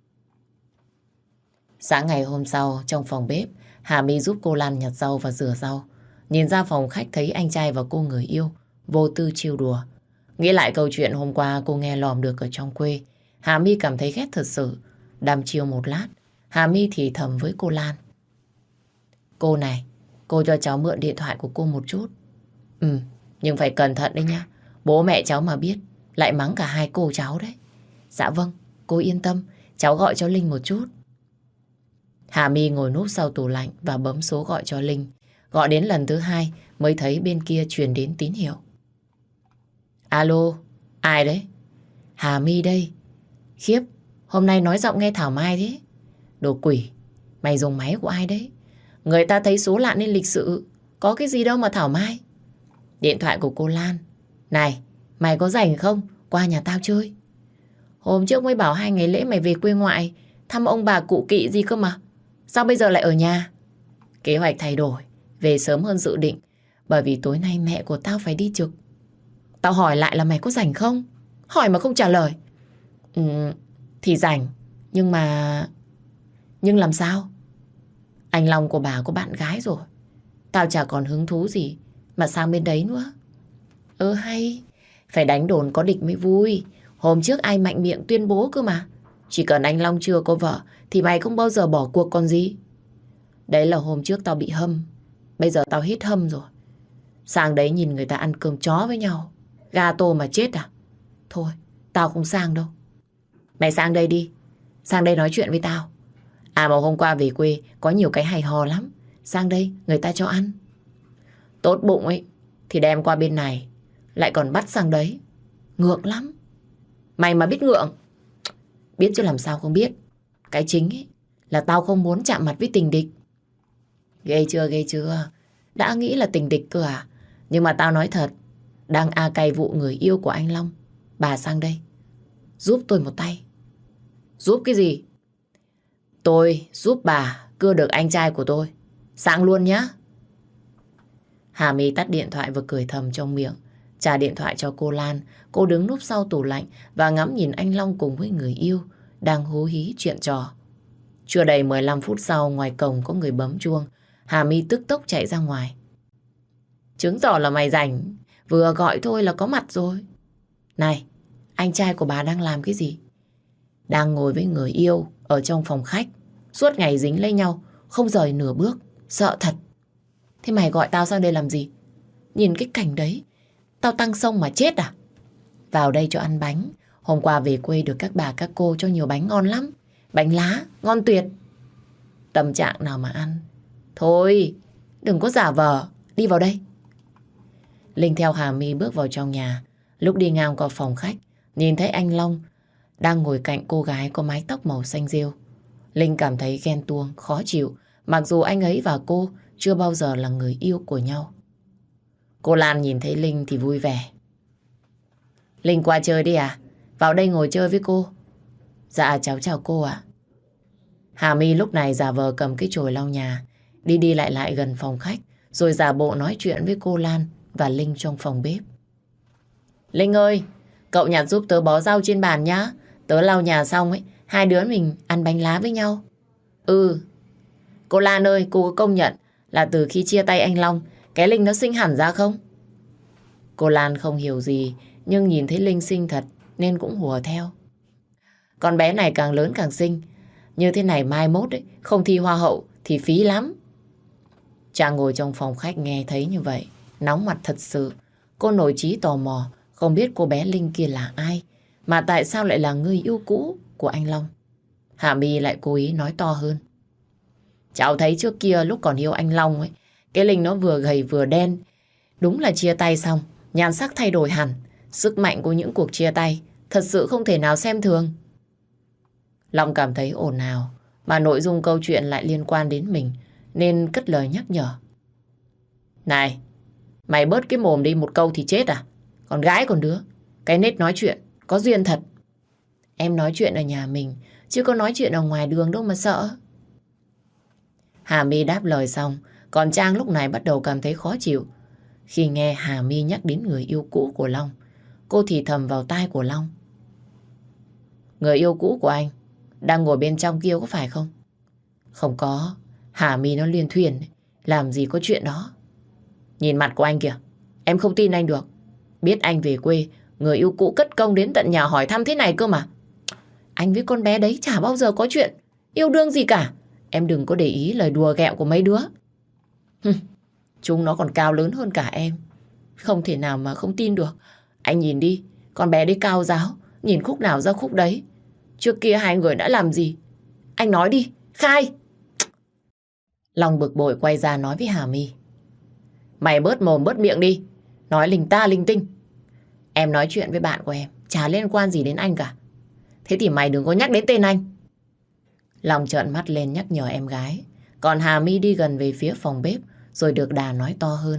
Sáng ngày hôm sau, trong phòng bếp, Hà My giúp cô Lan nhặt rau và rửa rau. Nhìn ra phòng khách thấy anh trai và cô người yêu, vô tư trêu đùa. Nghĩ lại câu chuyện hôm qua cô nghe lòm được ở trong quê, Hà My cảm thấy ghét thật sự. Đăm chiêu một lát, Hà My thì thầm với cô Lan. Cô này, cô cho cháu mượn điện thoại của cô một chút. Ừ, nhưng phải cẩn thận đấy nhá. Bố mẹ cháu mà biết, lại mắng cả hai cô cháu đấy. Dạ vâng, cô yên tâm, cháu gọi cho Linh một chút. Hà My ngồi núp sau tủ lạnh và bấm số gọi cho Linh. Gọi đến lần thứ hai mới thấy bên kia truyền đến tín hiệu. Alo, ai đấy? Hà My đây. Khiếp, hôm nay nói giọng nghe thảo mai thế. Đồ quỷ, mày dùng máy của ai đấy? Người ta thấy số lạ nên lịch sự. Có cái gì đâu mà thảo mai. Điện thoại của cô Lan. Này, mày có rảnh không? Qua nhà tao chơi. Hôm trước mới bảo 2 ngày lễ mày về quê ngoại thăm ông bà cụ kỵ gì cơ mà. Sao bây giờ lại ở nhà? Kế hoạch thay đổi, về sớm hơn dự định. Bởi vì tối nay mẹ của tao phải đi trực. Tao hỏi lại là mày có rảnh không? Hỏi mà không trả lời. Thì rảnh, nhưng mà... Nhưng làm sao? Anh Long của bà có bạn gái rồi. Tao chả còn hứng thú gì mà sang bên đấy nữa. Hay, phải đánh đồn có địch mới vui. Hôm trước ai mạnh miệng tuyên bố cơ mà. Chỉ cần anh Long chưa có vợ thì mày không bao giờ bỏ cuộc còn gì. Đấy là hôm trước tao bị hâm. Bây giờ tao hết hâm rồi. Sang đấy nhìn người ta ăn cơm chó với nhau, gà tô mà chết à? Thôi, tao không sang đâu. Mày sang đây đi. Sang đây nói chuyện với tao. À mà hôm qua về quê có nhiều cái hay ho lắm. Sang đây người ta cho ăn. Tốt bụng ấy thì đem qua bên này, lại còn bắt sang đấy. Ngượng lắm. Mày mà biết ngượng. Biết chứ làm sao không biết. Cái chính ấy là tao không muốn chạm mặt với tình địch. Ghê chưa? Đã nghĩ là tình địch cơ à? Nhưng mà tao nói thật, đang cày vụ người yêu của anh Long. Bà sang đây giúp tôi một tay. Giúp cái gì? Tôi giúp bà cưa được anh trai của tôi. Sang luôn nhá. Hà My tắt điện thoại và cười thầm trong miệng. Trả điện thoại cho cô Lan. Cô đứng núp sau tủ lạnh và ngắm nhìn anh Long cùng với người yêu đang hú hí chuyện trò. Chưa đầy 15 phút sau, ngoài cổng có người bấm chuông. Hà My tức tốc chạy ra ngoài. Chứng tỏ là mày rảnh. Vừa gọi thôi là có mặt rồi. Này, anh trai của bà đang làm cái gì? Đang ngồi với người yêu ở trong phòng khách. Suốt ngày dính lấy nhau, không rời nửa bước. Sợ thật. Thế mày gọi tao sang đây làm gì? Nhìn cái cảnh đấy, tao tăng xông mà chết à? Vào đây cho ăn bánh. Hôm qua về quê được các bà các cô cho nhiều bánh ngon lắm. Bánh lá, ngon tuyệt. Tâm trạng nào mà ăn. Thôi, đừng có giả vờ. Đi vào đây. Linh theo Hà My bước vào trong nhà. Lúc đi ngang qua phòng khách, nhìn thấy anh Long đang ngồi cạnh cô gái có mái tóc màu xanh rêu. Linh cảm thấy ghen tuông, khó chịu. Mặc dù anh ấy và cô chưa bao giờ là người yêu của nhau. Cô Lan nhìn thấy Linh thì vui vẻ. Linh qua chơi đi à? Vào đây ngồi chơi với cô. Dạ cháu chào cô ạ. Hà My lúc này giả vờ cầm cái chổi lau nhà, đi đi lại lại gần phòng khách, rồi giả bộ nói chuyện với cô Lan và Linh trong phòng bếp. Linh ơi, cậu nhặt giúp tớ bó rau trên bàn nhá. Tớ lau nhà xong ấy, hai đứa mình ăn bánh lá với nhau. Ừ. Cô Lan ơi, cô có công nhận là từ khi chia tay anh Long, cái Linh nó xinh hẳn ra không? Cô Lan không hiểu gì, nhưng nhìn thấy Linh xinh thật nên cũng hùa theo. Con bé này càng lớn càng xinh. Như thế này mai mốt ấy, không thi hoa hậu thì phí lắm. Chàng ngồi trong phòng khách nghe thấy như vậy, nóng mặt thật sự. Cô nổi trí tò mò, không biết cô bé Linh kia là ai, mà tại sao lại là người yêu cũ của anh Long. Hà My lại cố ý nói to hơn. Cháu thấy trước kia lúc còn yêu anh Long ấy, cái Linh nó vừa gầy vừa đen. Đúng là chia tay xong, nhan sắc thay đổi hẳn. Sức mạnh của những cuộc chia tay thật sự không thể nào xem thường. Long cảm thấy ồn ào, mà nội dung câu chuyện lại liên quan đến mình, nên cất lời nhắc nhở. Này, mày bớt cái mồm đi, một câu thì chết à? Con gái còn đứa, cái nết nói chuyện, có duyên thật. Em nói chuyện ở nhà mình, chứ có nói chuyện ở ngoài đường đâu mà sợ. Hà My đáp lời xong, Còn Trang lúc này bắt đầu cảm thấy khó chịu khi nghe Hà My nhắc đến người yêu cũ của Long. Cô thì thầm vào tai của Long. Người yêu cũ của anh đang ngồi bên trong kia có phải không? Không có, Hà My nó liên thuyền, làm gì có chuyện đó. Nhìn mặt của anh kìa, em không tin anh được. Biết anh về quê, người yêu cũ cất công đến tận nhà hỏi thăm thế này cơ mà. Anh với con bé đấy chả bao giờ có chuyện yêu đương gì cả. Em đừng có để ý lời đùa ghẹo của mấy đứa. Chúng nó còn cao lớn hơn cả em. Không thể nào mà không tin được. Anh nhìn đi, con bé đấy cao ráo, nhìn khúc nào ra khúc đấy. Trước kia hai người đã làm gì? Anh nói đi, khai. Long bực bội quay ra nói với Hà My. Mày bớt mồm bớt miệng đi, nói linh ta linh tinh. Em nói chuyện với bạn của em, chả liên quan gì đến anh cả. Thế thì mày đừng có nhắc đến tên anh. Long trợn mắt lên nhắc nhở em gái. Còn Hà My đi gần về phía phòng bếp, rồi được đà nói to hơn.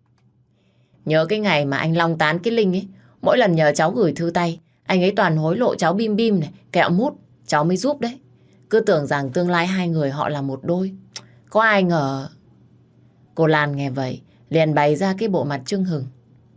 Nhớ cái ngày mà anh Long tán cái Linh ấy, mỗi lần nhờ cháu gửi thư tay, anh ấy toàn hối lộ cháu bim bim này, kẹo mút, cháu mới giúp đấy. Cứ tưởng rằng tương lai hai người họ là một đôi. Có ai ngờ... Cô Lan nghe vậy, liền bày ra cái bộ mặt chưng hừng.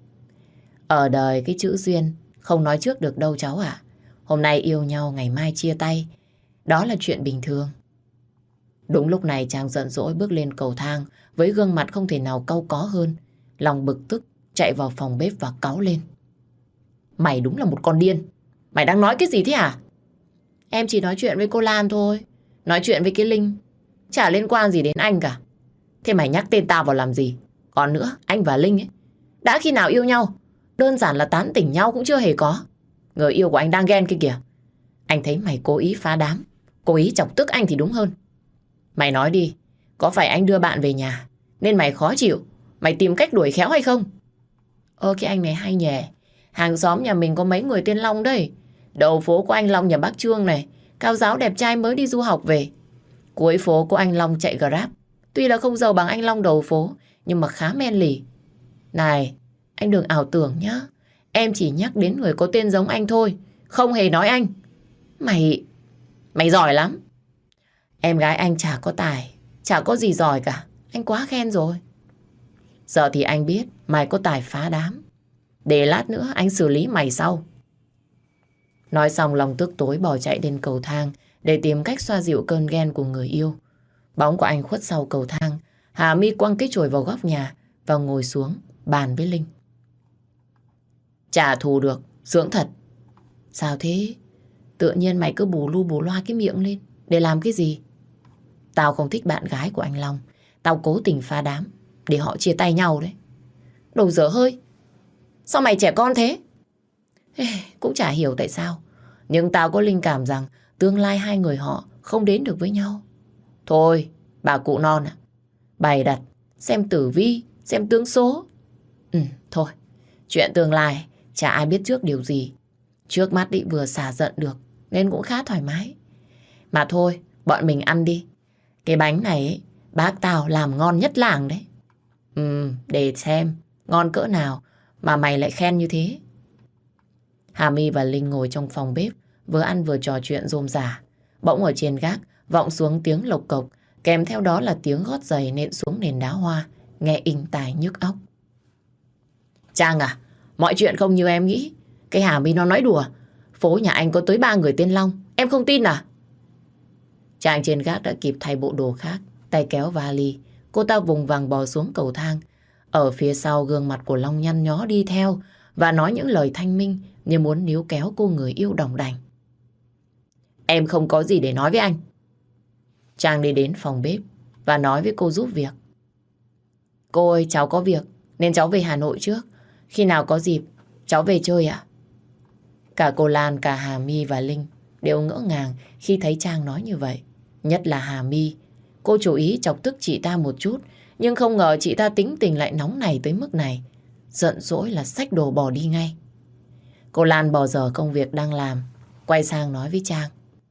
Ở đời cái chữ duyên không nói trước được đâu cháu ạ. Hôm nay yêu nhau, ngày mai chia tay. Đó là chuyện bình thường. Đúng lúc này chàng giận dỗi bước lên cầu thang với gương mặt không thể nào cau có hơn. Lòng bực tức chạy vào phòng bếp và cáu lên. Mày đúng là một con điên. Mày đang nói cái gì thế hả? Em chỉ nói chuyện với cô Lan thôi. Nói chuyện với cái Linh chả liên quan gì đến anh cả. Thế mày nhắc tên tao vào làm gì? Còn nữa, anh và Linh ấy đã khi nào yêu nhau? Đơn giản là tán tỉnh nhau cũng chưa hề có. Người yêu của anh đang ghen kia kìa. Anh thấy mày cố ý phá đám, cố ý chọc tức anh thì đúng hơn. Mày nói đi, có phải anh đưa bạn về nhà nên mày khó chịu, mày tìm cách đuổi khéo hay không? Cái anh này hay nhè. Hàng xóm nhà mình có mấy người tên Long đây. Đầu phố của anh Long nhà bác Trương này, cao giáo đẹp trai mới đi du học về. Cuối phố của anh Long chạy Grab. Tuy là không giàu bằng anh Long đầu phố, nhưng mà khá men lì. Này, anh đừng ảo tưởng nhá. Em chỉ nhắc đến người có tên giống anh thôi, không hề nói anh. Mày giỏi lắm. Em gái anh chả có tài, chả có gì giỏi cả. Anh quá khen rồi. Giờ thì anh biết mày có tài phá đám. Để lát nữa anh xử lý mày sau. Nói xong Long tức tối bỏ chạy lên cầu thang để tìm cách xoa dịu cơn ghen của người yêu. Bóng của anh khuất sau cầu thang. Hà My quăng cái chổi vào góc nhà và ngồi xuống bàn với Linh. Trả thù được, sướng thật. Sao thế? Tự nhiên mày cứ bù lu bù loa cái miệng lên. Để làm cái gì? Tao không thích bạn gái của anh Long. Tao cố tình phá đám để họ chia tay nhau đấy. Đồ dở hơi. Sao mày trẻ con thế? Cũng chả hiểu tại sao. Nhưng tao có linh cảm rằng tương lai hai người họ không đến được với nhau. Thôi, bà cụ non à. Bày đặt, xem tử vi, xem tướng số. Thôi, chuyện tương lai chả ai biết trước điều gì. Trước mắt ý vừa xả giận được nên cũng khá thoải mái. Mà thôi, bọn mình ăn đi. Cái bánh này ấy, bác tao làm ngon nhất làng đấy. Để xem ngon cỡ nào mà mày lại khen như thế. Hà My và Linh ngồi trong phòng bếp, vừa ăn vừa trò chuyện rôm rả. Bỗng ở trên gác vọng xuống tiếng lộc cộc, kèm theo đó là tiếng gót giày nện xuống nền đá hoa, nghe inh tai nhức óc. Trang à, mọi chuyện không như em nghĩ. Cái Hà My nó nói đùa. Phố nhà anh có tới 3 người tên Long, em không tin à? Trang trên gác đã kịp thay bộ đồ khác, tay kéo vali. Cô ta vùng vằng bò xuống cầu thang. Ở phía sau gương mặt của Long nhăn nhó đi theo và nói những lời thanh minh như muốn níu kéo cô người yêu đòng đành. Em không có gì để nói với anh. Trang đi đến phòng bếp và nói với cô giúp việc. Cô ơi, cháu có việc nên cháu về Hà Nội trước. Khi nào có dịp cháu về chơi ạ? Cả cô Lan, cả Hà My và Linh đều ngỡ ngàng khi thấy Trang nói như vậy. Nhất là Hà My. Cô chủ ý chọc tức chị ta một chút, nhưng không ngờ chị ta tính tình lại nóng này tới mức này. Giận dỗi là xách đồ bỏ đi ngay. Cô Lan bỏ dở công việc đang làm, quay sang nói với Trang.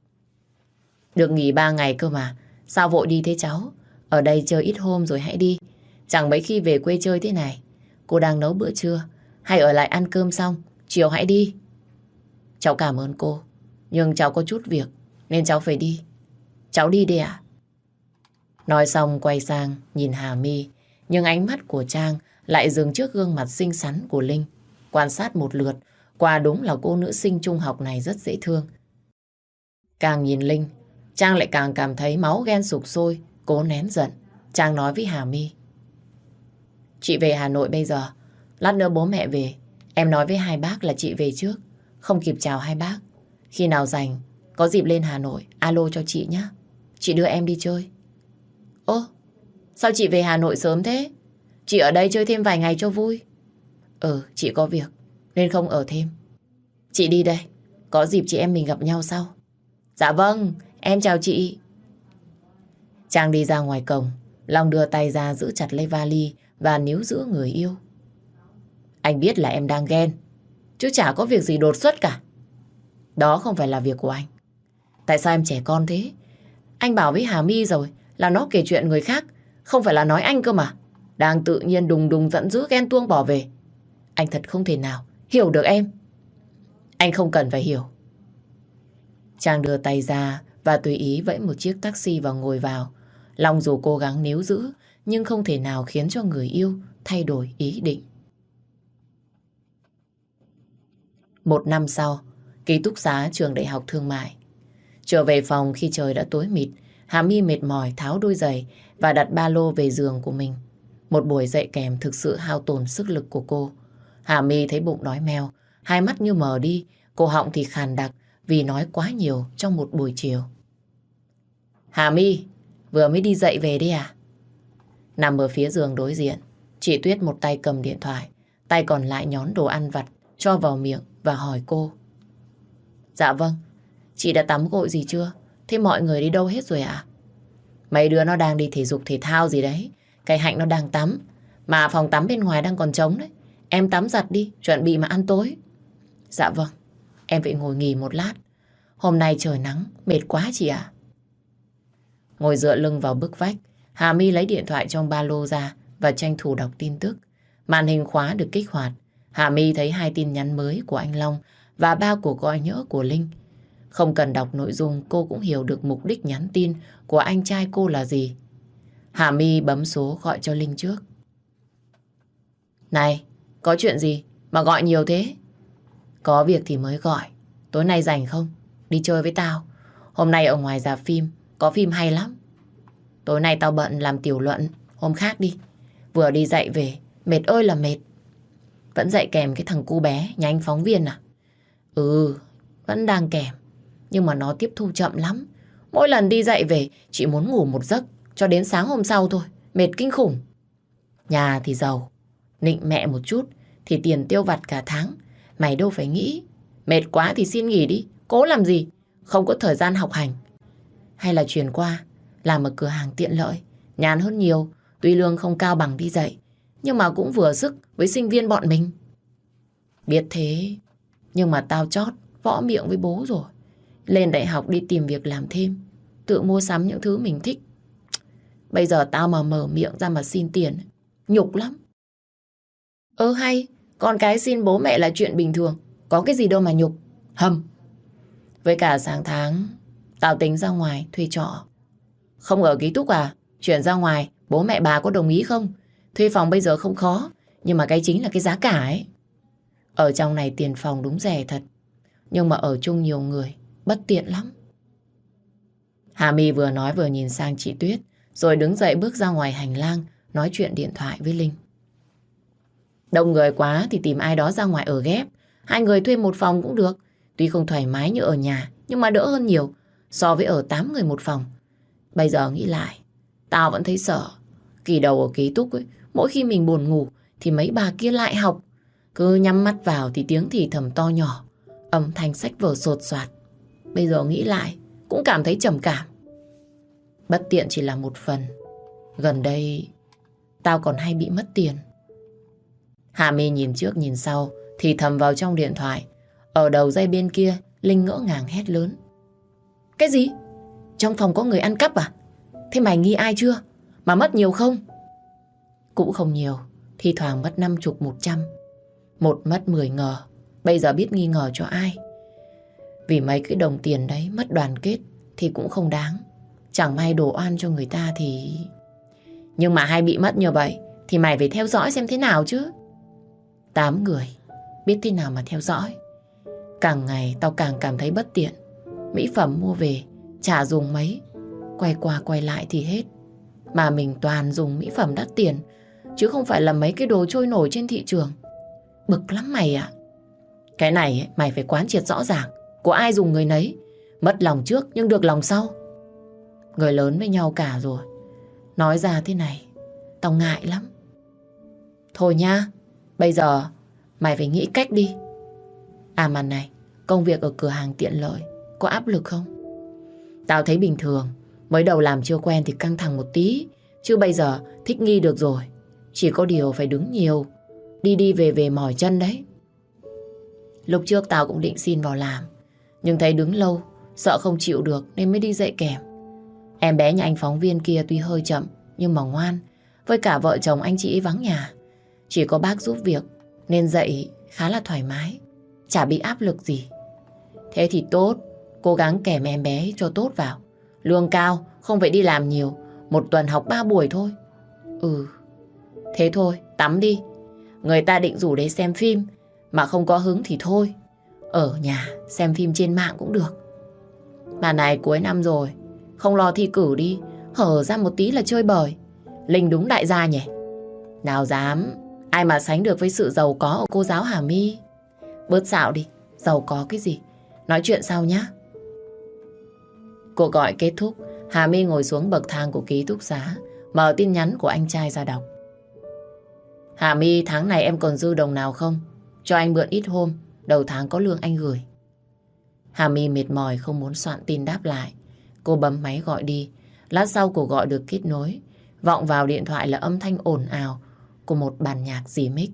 Được nghỉ 3 ngày cơ mà, sao vội đi thế cháu? Ở đây chơi ít hôm rồi hãy đi. Chẳng mấy khi về quê chơi thế này. Cô đang nấu bữa trưa, hay ở lại ăn cơm xong, chiều hãy đi. Cháu cảm ơn cô, nhưng cháu có chút việc nên cháu phải đi. Cháu đi đi ạ. Nói xong quay sang nhìn Hà My, nhưng ánh mắt của Trang lại dừng trước gương mặt xinh xắn của Linh. Quan sát một lượt, quả đúng là cô nữ sinh trung học này rất dễ thương. Càng nhìn Linh, Trang lại càng cảm thấy máu ghen sục sôi, cố nén giận. Trang nói với Hà My: chị về Hà Nội bây giờ, lát nữa bố mẹ về, em nói với hai bác là chị về trước, không kịp chào hai bác. Khi nào rảnh, có dịp lên Hà Nội, alo cho chị nhé. Chị đưa em đi chơi. Ơ, sao chị về Hà Nội sớm thế? Chị ở đây chơi thêm vài ngày cho vui. Chị có việc, nên không ở thêm. Chị đi đây, có dịp chị em mình gặp nhau sau. Dạ vâng, em chào chị. Trang đi ra ngoài cổng, Long đưa tay ra giữ chặt lấy vali và níu giữ người yêu. Anh biết là em đang ghen, chứ chả có việc gì đột xuất cả. Đó không phải là việc của anh. Tại sao em trẻ con thế? Anh bảo với Hà My rồi là nó kể chuyện người khác, không phải là nói anh cơ mà. Đang tự nhiên đùng đùng giận dữ ghen tuông bỏ về. Anh thật không thể nào hiểu được em. Anh không cần phải hiểu. Trang đưa tay ra và tùy ý vẫy một chiếc taxi và ngồi vào. Long dù cố gắng níu giữ, nhưng không thể nào khiến cho người yêu thay đổi ý định. Một năm sau, ký túc xá trường Đại học Thương mại. Trở về phòng khi trời đã tối mịt, Hà My mệt mỏi tháo đôi giày và đặt ba lô về giường của mình. Một buổi dậy kèm thực sự hao tổn sức lực của cô. Hà My thấy bụng đói meo, hai mắt như mờ đi, cổ họng thì khàn đặc vì nói quá nhiều trong một buổi chiều. Hà My, vừa mới đi dậy về đi à? Nằm ở phía giường đối diện, chị Tuyết một tay cầm điện thoại, tay còn lại nhón đồ ăn vặt cho vào miệng và hỏi cô. Dạ vâng, chị đã tắm gội gì chưa? Thế mọi người đi đâu hết rồi ạ? Mấy đứa nó đang đi thể dục thể thao gì đấy. Cái Hạnh nó đang tắm, mà phòng tắm bên ngoài đang còn trống đấy. Em tắm giặt đi, chuẩn bị mà ăn tối. Dạ vâng, em phải ngồi nghỉ một lát. Hôm nay trời nắng, mệt quá chị ạ. Ngồi dựa lưng vào bức vách, Hà My lấy điện thoại trong ba lô ra và tranh thủ đọc tin tức. Màn hình khóa được kích hoạt. Hà My thấy 2 tin nhắn mới của anh Long và 3 cuộc gọi nhỡ của Linh. Không cần đọc nội dung, cô cũng hiểu được mục đích nhắn tin của anh trai cô là gì. Hà My bấm số gọi cho Linh trước. Này, có chuyện gì mà gọi nhiều thế? Có việc thì mới gọi. Tối nay rảnh không? Đi chơi với tao. Hôm nay ở ngoài rạp phim có phim hay lắm. Tối nay tao bận làm tiểu luận, hôm khác đi. Vừa đi dạy về, mệt ơi là mệt. Vẫn dạy kèm cái thằng cu bé nhà anh phóng viên à? Vẫn đang kèm. Nhưng mà nó tiếp thu chậm lắm. Mỗi lần đi dạy về chị muốn ngủ một giấc cho đến sáng hôm sau thôi. Mệt kinh khủng. Nhà thì giàu, nịnh mẹ một chút thì tiền tiêu vặt cả tháng. Mày đâu phải nghĩ. Mệt quá thì xin nghỉ đi. Cố làm gì? Không có thời gian học hành. Hay là chuyển qua làm ở cửa hàng tiện lợi, nhàn hơn nhiều. Tuy lương không cao bằng đi dạy, nhưng mà cũng vừa sức với sinh viên bọn mình. Biết thế, nhưng mà tao chót võ miệng với bố rồi. Lên đại học đi tìm việc làm thêm, tự mua sắm những thứ mình thích. Bây giờ tao mà mở miệng ra mà xin tiền, nhục lắm. Hay, con cái xin bố mẹ là chuyện bình thường, có cái gì đâu mà nhục. Hầm. Với cả sáng tháng tao tính ra ngoài thuê trọ. Không ở ký túc à? Chuyển ra ngoài, bố mẹ bà có đồng ý không? Thuê phòng bây giờ không khó, nhưng mà cái chính là cái giá cả ấy. Ở trong này tiền phòng đúng rẻ thật, nhưng mà ở chung nhiều người, bất tiện lắm. Hà My vừa nói vừa nhìn sang chị Tuyết, rồi đứng dậy bước ra ngoài hành lang, nói chuyện điện thoại với Linh. Đông người quá thì tìm ai đó ra ngoài ở ghép. 2 người thuê một phòng cũng được. Tuy không thoải mái như ở nhà, nhưng mà đỡ hơn nhiều so với ở 8 người một phòng. Bây giờ nghĩ lại, tao vẫn thấy sợ. Kỳ đầu ở ký túc ấy, mỗi khi mình buồn ngủ thì mấy bà kia lại học. Cứ nhắm mắt vào thì tiếng thì thầm to nhỏ, âm thanh sách vở sột soạt. Bây giờ nghĩ lại cũng cảm thấy trầm cảm. Bất tiện chỉ là một phần. Gần đây tao còn hay bị mất tiền. Hà My nhìn trước nhìn sau thì thầm vào trong điện thoại. Ở đầu dây bên kia Linh ngỡ ngàng hét lớn. Cái gì? Trong phòng có người ăn cắp à? Thế mày nghi ai chưa? Mà mất nhiều không? Cũng không nhiều. Thi thoảng mất 50, 100. Một mất 10 ngờ. Bây giờ biết nghi ngờ cho ai? Vì mấy cái đồng tiền đấy mất đoàn kết thì cũng không đáng. chẳng may đổ oan cho người ta thì... Nhưng mà hay bị mất như vậy thì mày phải theo dõi xem thế nào chứ. 8 người, biết thế nào mà theo dõi. Càng ngày tao càng cảm thấy bất tiện. Mỹ phẩm mua về, chả dùng mấy. Quay qua quay lại thì hết. Mà mình toàn dùng mỹ phẩm đắt tiền, chứ không phải là mấy cái đồ trôi nổi trên thị trường. Bực lắm mày ạ. Cái này mày phải quán triệt rõ ràng. Của ai dùng người nấy. Mất lòng trước nhưng được lòng sau. Người lớn với nhau cả rồi. Nói ra thế này, tao ngại lắm. Thôi nha, bây giờ mày phải nghĩ cách đi. À mà này, công việc ở cửa hàng tiện lợi có áp lực không? Tao thấy bình thường. Mới đầu làm chưa quen thì căng thẳng một tí, chứ bây giờ thích nghi được rồi. Chỉ có điều phải đứng nhiều, đi đi về về mỏi chân đấy. Lúc trước tao cũng định xin vào làm, nhưng thấy đứng lâu, sợ không chịu được nên mới đi dạy kèm. Em bé nhà anh phóng viên kia tuy hơi chậm nhưng mà ngoan. Với cả vợ chồng anh chị vắng nhà, chỉ có bác giúp việc nên dạy khá là thoải mái, chả bị áp lực gì. Thế thì tốt, cố gắng kèm em bé cho tốt vào. Lương cao, không phải đi làm nhiều, một tuần học 3 buổi thôi. Thế thôi, tắm đi. Người ta định rủ để xem phim, mà không có hứng thì thôi. Ở nhà xem phim trên mạng cũng được. Mà này cuối năm rồi, không lo thi cử đi, hở ra một tí là chơi bời. Linh đúng đại gia nhỉ. Nào dám, ai mà sánh được với sự giàu có của cô giáo Hà My. Bớt xạo đi, giàu có cái gì. Nói chuyện sau nhá. Cuộc gọi kết thúc, Hà My ngồi xuống bậc thang của ký túc xá, mở tin nhắn của anh trai ra đọc. Hà My, tháng này em còn dư đồng nào không? Cho anh mượn ít hôm, đầu tháng có lương anh gửi. Hà My mệt mỏi không muốn soạn tin đáp lại. Cô bấm máy gọi đi. Lát sau cuộc gọi được kết nối. Vọng vào điện thoại là âm thanh ồn ào của một bản nhạc rì mix.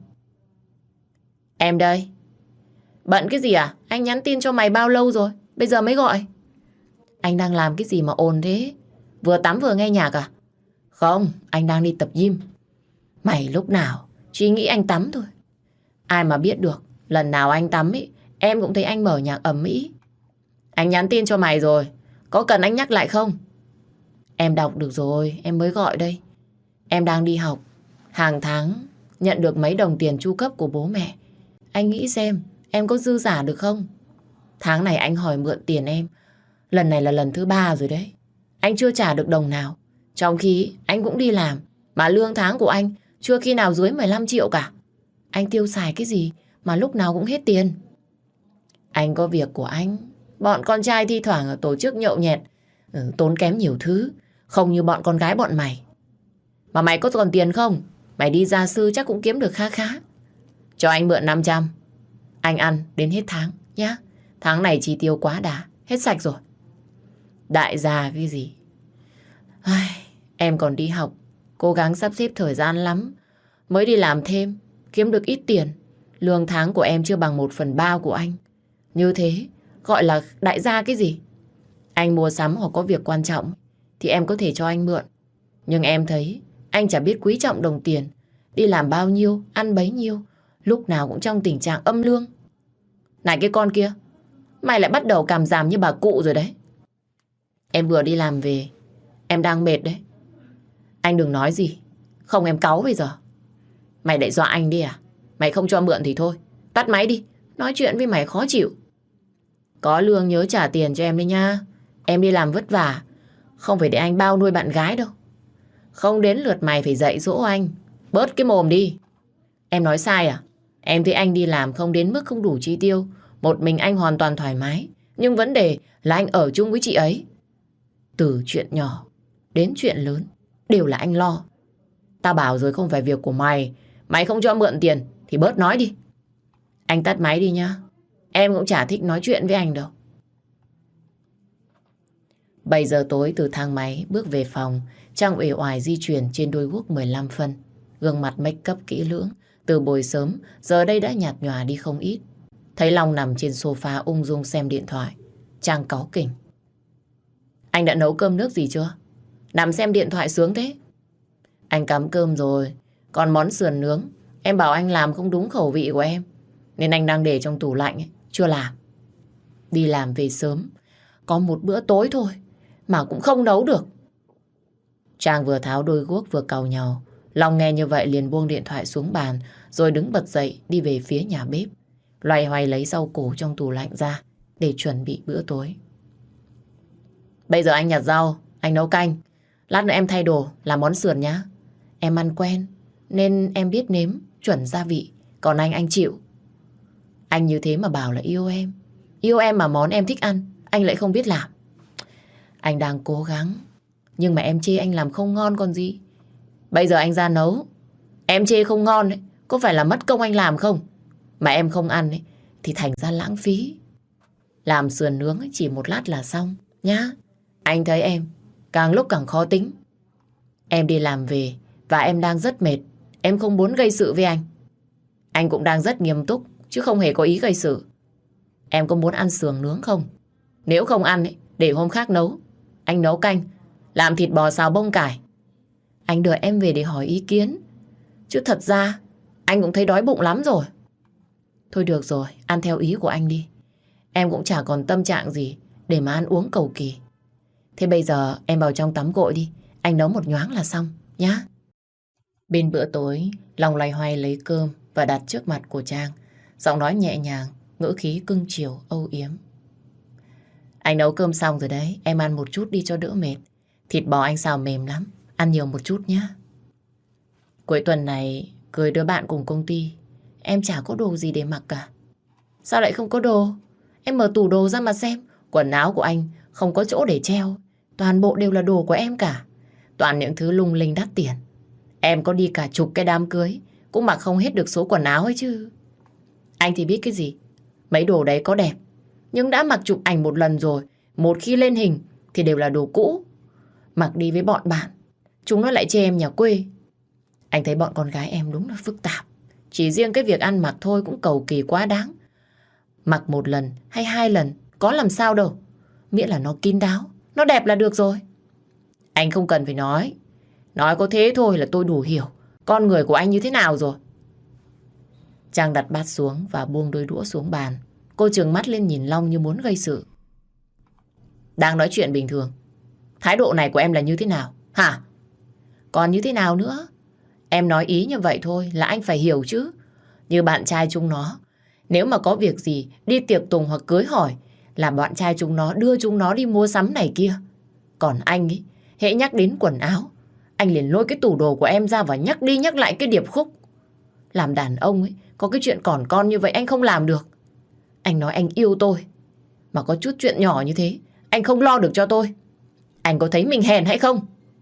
Em đây. Bận cái gì à? Anh nhắn tin cho mày bao lâu rồi? Bây giờ mới gọi. Anh đang làm cái gì mà ồn thế? Vừa tắm vừa nghe nhạc à? Không, anh đang đi tập gym. Mày lúc nào chỉ nghĩ anh tắm thôi. Ai mà biết được, lần nào anh tắm ý, em cũng thấy anh mở nhạc ầm ĩ. Anh nhắn tin cho mày rồi, có cần anh nhắc lại không? Em đọc được rồi, em mới gọi đây. Em đang đi học, hàng tháng nhận được mấy đồng tiền chu cấp của bố mẹ. Anh nghĩ xem, em có dư giả được không? Tháng này anh hỏi mượn tiền em, lần này là lần thứ 3 rồi đấy. Anh chưa trả được đồng nào, trong khi anh cũng đi làm, mà lương tháng của anh chưa khi nào dưới 15 triệu cả. Anh tiêu xài cái gì mà lúc nào cũng hết tiền? Anh có việc của anh. Bọn con trai thi thoảng tổ chức nhậu nhẹt, tốn kém nhiều thứ, không như bọn con gái bọn mày. Mà mày có còn tiền không? Mày đi gia sư chắc cũng kiếm được khá khá. Cho anh mượn 500. Anh ăn đến hết tháng nhá. Tháng này chi tiêu quá đã, hết sạch rồi. Đại gia cái gì? Em còn đi học, cố gắng sắp xếp thời gian lắm. Mới đi làm thêm, kiếm được ít tiền. Lương tháng của em chưa bằng 1/3 của anh. Như thế, gọi là đại gia cái gì? Anh mua sắm hoặc có việc quan trọng thì em có thể cho anh mượn. Nhưng em thấy anh chả biết quý trọng đồng tiền. Đi làm bao nhiêu, ăn bấy nhiêu, lúc nào cũng trong tình trạng âm lương. Này cái con kia, mày lại bắt đầu càm ràm như bà cụ rồi đấy. Em vừa đi làm về, em đang mệt đấy. Anh đừng nói gì, không em cáu bây giờ. Mày đe dọa anh đi à? Mày không cho mượn thì thôi, tắt máy đi. Nói chuyện với mày khó chịu. Có lương nhớ trả tiền cho em đi nha. Em đi làm vất vả, không phải để anh bao nuôi bạn gái đâu. Không đến lượt mày phải dạy dỗ anh. Bớt cái mồm đi. Em nói sai à? Em thấy anh đi làm không đến mức không đủ chi tiêu. Một mình anh hoàn toàn thoải mái. Nhưng vấn đề là anh ở chung với chị ấy. Từ chuyện nhỏ đến chuyện lớn đều là anh lo. Tao bảo rồi không phải việc của mày. Mày không cho mượn tiền thì bớt nói đi. Anh tắt máy đi nhá. Em cũng chả thích nói chuyện với anh đâu. 7 giờ tối từ thang máy bước về phòng, Trang uể oải di chuyển trên đôi guốc 15 phân. Gương mặt make up kỹ lưỡng, từ buổi sớm giờ đây đã nhạt nhòa đi không ít. Thấy Long nằm trên sofa ung dung xem điện thoại, Trang cáu kỉnh. Anh đã nấu cơm nước gì chưa? Nằm xem điện thoại sướng thế. Anh cắm cơm rồi, còn món sườn nướng em bảo anh làm không đúng khẩu vị của em, nên anh đang để trong tủ lạnh ấy, chưa làm. Đi làm về sớm, có một bữa tối thôi mà cũng không nấu được. Trang vừa tháo đôi guốc vừa càu nhàu. Long nghe như vậy liền buông điện thoại xuống bàn, rồi đứng bật dậy đi về phía nhà bếp. Loay hoay lấy rau củ trong tủ lạnh ra để chuẩn bị bữa tối. Bây giờ anh nhặt rau, anh nấu canh. Lát nữa em thay đồ làm món sườn nhá. Em ăn quen nên em biết nếm chuẩn gia vị. Còn anh chịu. Anh như thế mà bảo là yêu em. Yêu em mà món em thích ăn anh lại không biết làm. Anh đang cố gắng, nhưng mà em chê anh làm không ngon còn gì. Bây giờ anh ra nấu, em chê không ngon ấy, có phải là mất công anh làm không? Mà em không ăn ấy, thì thành ra lãng phí. Làm sườn nướng ấy, chỉ một lát là xong nhá. Anh thấy em càng lúc càng khó tính. Em đi làm về và em đang rất mệt. Em không muốn gây sự với anh. Anh cũng đang rất nghiêm túc chứ không hề có ý gây sự. Em có muốn ăn sườn nướng không? Nếu không ăn ấy, để hôm khác nấu. Anh nấu canh, làm thịt bò xào bông cải. Anh đợi em về để hỏi ý kiến. Chứ thật ra anh cũng thấy đói bụng lắm rồi. Thôi được rồi, ăn theo ý của anh đi. Em cũng chả còn tâm trạng gì để mà ăn uống cầu kỳ. Thế bây giờ em vào trong tắm gội đi. Anh nấu một nhoáng là xong nhá. Bên bữa tối, Long loay hoay lấy cơm và đặt trước mặt của Trang. Giọng nói nhẹ nhàng, ngữ khí cưng chiều âu yếm. Anh nấu cơm xong rồi đấy, em ăn một chút đi cho đỡ mệt. Thịt bò anh xào mềm lắm, ăn nhiều một chút nhá. Cuối tuần này cưới đứa bạn cùng công ty, em chả có đồ gì để mặc cả. Sao lại không có đồ? Em mở tủ đồ ra mà xem. Quần áo của anh không có chỗ để treo. Toàn bộ đều là đồ của em cả. Toàn những thứ lung linh đắt tiền. Em có đi cả chục cái đám cưới cũng mặc không hết được số quần áo ấy chứ. Anh thì biết cái gì. Mấy đồ đấy có đẹp, nhưng đã mặc chụp ảnh một lần rồi, một khi lên hình thì đều là đồ cũ. Mặc đi với bọn bạn, chúng nó lại chê em nhà quê. Anh thấy bọn con gái em đúng là phức tạp. Chỉ riêng cái việc ăn mặc thôi cũng cầu kỳ quá đáng. Mặc một lần hay hai lần có làm sao đâu. Miễn là nó kín đáo, nó đẹp là được rồi. Anh không cần phải nói. Nói có thế thôi là tôi đủ hiểu con người của anh như thế nào rồi. Trang đặt bát xuống và buông đôi đũa xuống bàn. Cô trừng mắt lên nhìn Long như muốn gây sự. Đang nói chuyện bình thường, thái độ này của em là như thế nào? Hả? Còn như thế nào nữa? Em nói ý như vậy thôi là anh phải hiểu chứ. Như bạn trai chúng nó, nếu mà có việc gì đi tiệc tùng hoặc cưới hỏi là bạn trai chúng nó đưa chúng nó đi mua sắm này kia. Còn anh ấy, hễ nhắc đến quần áo, anh liền lôi cái tủ đồ của em ra và nhắc đi nhắc lại cái điệp khúc. Làm đàn ông ấy, có cái chuyện còn con như vậy anh không làm được. Anh nói anh yêu tôi, mà có chút chuyện nhỏ như thế anh không lo được cho tôi. Anh có thấy mình hèn hay không?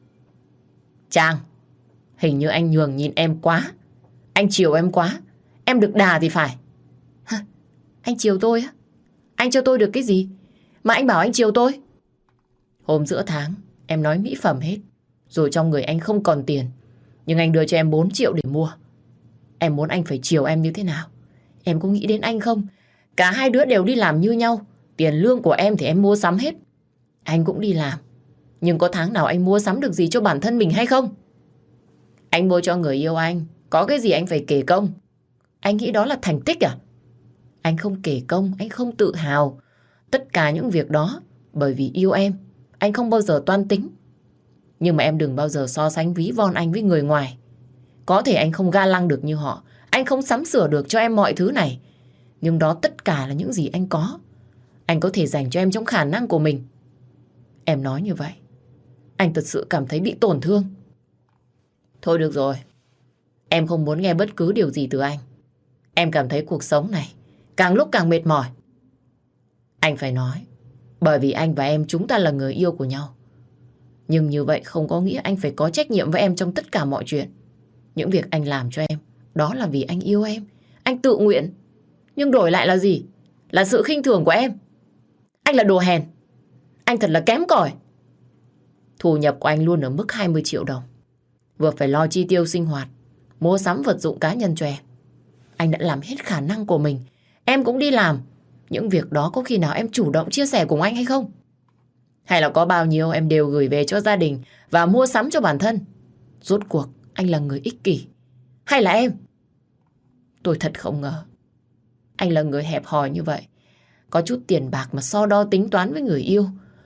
Trang, hình như anh nhường nhìn em quá. Anh chiều em quá. Em được đà thì phải. Hả? Anh chiều tôi á? Anh cho tôi được cái gì mà anh bảo anh chiều tôi? Hôm giữa tháng em nói mỹ phẩm hết, rồi trong người anh không còn tiền, nhưng anh đưa cho em 4 triệu để mua. Em muốn anh phải chiều em như thế nào? Em có nghĩ đến anh không? Cả hai đứa đều đi làm như nhau. Tiền lương của em thì em mua sắm hết. Anh cũng đi làm, nhưng có tháng nào anh mua sắm được gì cho bản thân mình hay không? Anh mua cho người yêu anh, có cái gì anh phải kể công? Anh nghĩ đó là thành tích à? Anh không kể công, anh không tự hào. Tất cả những việc đó bởi vì yêu em, anh không bao giờ toan tính. Nhưng mà em đừng bao giờ so sánh ví von anh với người ngoài. Có thể anh không ga lăng được như họ, anh không sắm sửa được cho em mọi thứ này, nhưng đó tất cả là những gì anh có. Anh có thể dành cho em trong khả năng của mình. Em nói như vậy, anh thật sự cảm thấy bị tổn thương. Thôi được rồi, em không muốn nghe bất cứ điều gì từ anh. Em cảm thấy cuộc sống này càng lúc càng mệt mỏi. Anh phải nói, bởi vì anh và em chúng ta là người yêu của nhau. Nhưng như vậy không có nghĩa anh phải có trách nhiệm với em trong tất cả mọi chuyện. Những việc anh làm cho em, đó là vì anh yêu em. Anh tự nguyện. Nhưng đổi lại là gì? Là sự khinh thường của em. Anh là đồ hèn. Anh thật là kém cỏi. Thu nhập của anh luôn ở mức 20 triệu đồng. Vừa phải lo chi tiêu sinh hoạt, mua sắm vật dụng cá nhân cho em. Anh đã làm hết khả năng của mình. Em cũng đi làm. Những việc đó có khi nào em chủ động chia sẻ cùng anh hay không? Hay là có bao nhiêu em đều gửi về cho gia đình và mua sắm cho bản thân? Rốt cuộc anh là người ích kỷ hay là em? Tôi thật không ngờ anh là người hẹp hòi như vậy. Có chút tiền bạc mà so đo tính toán với người yêu.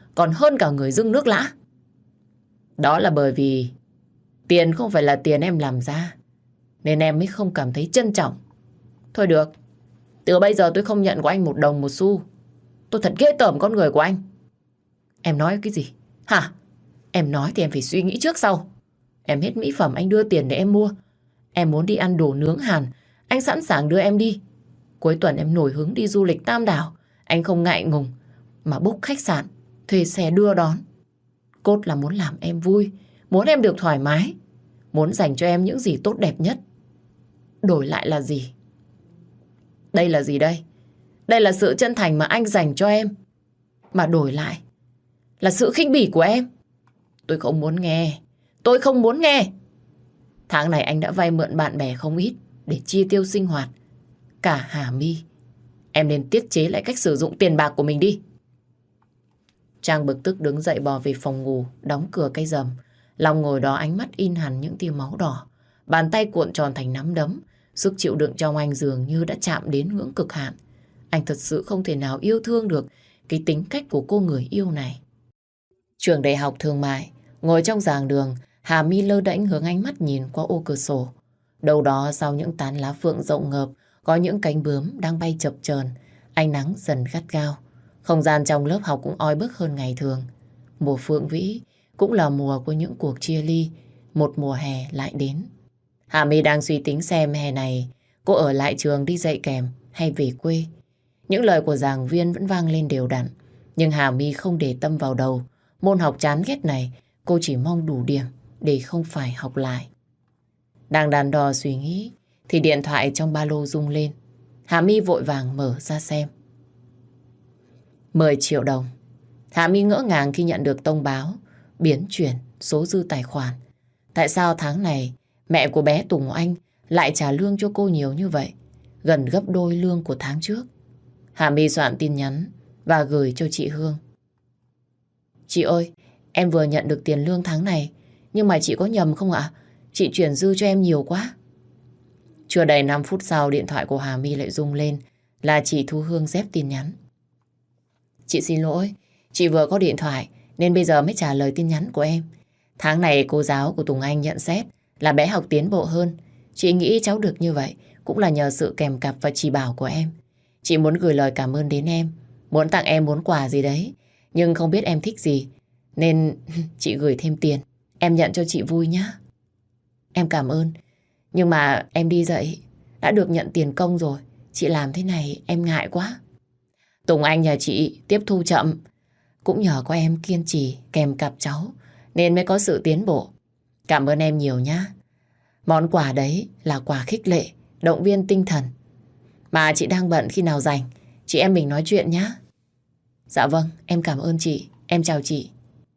còn hơn cả người dưng nước lã. Đó là bởi vì tiền không phải là tiền em làm ra, nên em mới không cảm thấy trân trọng. Thôi được, từ bây giờ tôi không nhận của anh một đồng một xu. Tôi thật ghê tởm con người của anh. Em nói cái gì? Hả? Em nói thì em phải suy nghĩ trước sau. Em hết mỹ phẩm anh đưa tiền để em mua. Em muốn đi ăn đồ nướng Hàn, anh sẵn sàng đưa em đi. Cuối tuần em nổi hứng đi du lịch Tam Đảo, anh không ngại ngùng mà book khách sạn, thuê xe đưa đón. Cốt là muốn làm em vui, muốn em được thoải mái, muốn dành cho em những gì tốt đẹp nhất. Đổi lại là gì? Đây là gì đây? Đây là sự chân thành mà anh dành cho em. Mà đổi lại là sự khinh bỉ của em. Tôi không muốn nghe. Tôi không muốn nghe. Tháng này anh đã vay mượn bạn bè không ít để chi tiêu sinh hoạt. Cả Hà My, em nên tiết chế lại cách sử dụng tiền bạc của mình đi. Trang bực tức đứng dậy bò về phòng ngủ, đóng cửa cái rầm. Long ngồi đó ánh mắt in hẳn những tia máu đỏ. Bàn tay cuộn tròn thành nắm đấm. Sức chịu đựng trong anh dường như đã chạm đến ngưỡng cực hạn. Anh thật sự không thể nào yêu thương được cái tính cách của cô người yêu này. Trường đại học thương mại, ngồi trong giảng đường, Hà My lơ đễnh hướng ánh mắt nhìn qua ô cửa sổ. Đâu đó sau những tán lá phượng rộng ngợp, có những cánh bướm đang bay chập chờn. Ánh nắng dần gắt gao. Không gian trong lớp học cũng oi bức hơn ngày thường. Mùa phượng vĩ cũng là mùa của những cuộc chia ly. Một mùa hè lại đến. Hà My đang suy tính xem hè này cô ở lại trường đi dạy kèm hay về quê. Những lời của giảng viên vẫn vang lên đều đặn. Nhưng Hà My không để tâm vào đầu. Môn học chán ghét này cô chỉ mong đủ điểm để không phải học lại. Đang đắn đo suy nghĩ thì điện thoại trong ba lô rung lên. Hà My vội vàng mở ra xem. 10 triệu đồng. Hà My ngỡ ngàng khi nhận được thông báo biến chuyển số dư tài khoản. Tại sao tháng này mẹ của bé Tùng Anh lại trả lương cho cô nhiều như vậy, gần gấp đôi lương của tháng trước? Hà My soạn tin nhắn và gửi cho chị Hương. Chị ơi, em vừa nhận được tiền lương tháng này, nhưng mà chị có nhầm không ạ? Chị chuyển dư cho em nhiều quá. Chưa đầy 5 phút sau, điện thoại của Hà My lại rung lên, là chị Thu Hương dép tin nhắn. Chị xin lỗi, chị vừa có điện thoại nên bây giờ mới trả lời tin nhắn của em. Tháng này cô giáo của Tùng Anh nhận xét là bé học tiến bộ hơn. Chị nghĩ cháu được như vậy cũng là nhờ sự kèm cặp và chỉ bảo của em. Chị muốn gửi lời cảm ơn đến em, muốn tặng em món quà gì đấy, nhưng không biết em thích gì, nên chị gửi thêm tiền. Em nhận cho chị vui nhé. Em cảm ơn, nhưng mà em đi dạy đã được nhận tiền công rồi. Chị làm thế này em ngại quá. Tùng Anh nhà chị tiếp thu chậm, cũng nhờ có em kiên trì kèm cặp cháu nên mới có sự tiến bộ. Cảm ơn em nhiều nhá. Món quà đấy là quà khích lệ, động viên tinh thần. Mà chị đang bận, khi nào rảnh chị em mình nói chuyện nhá. Dạ vâng, em cảm ơn chị. Em chào chị.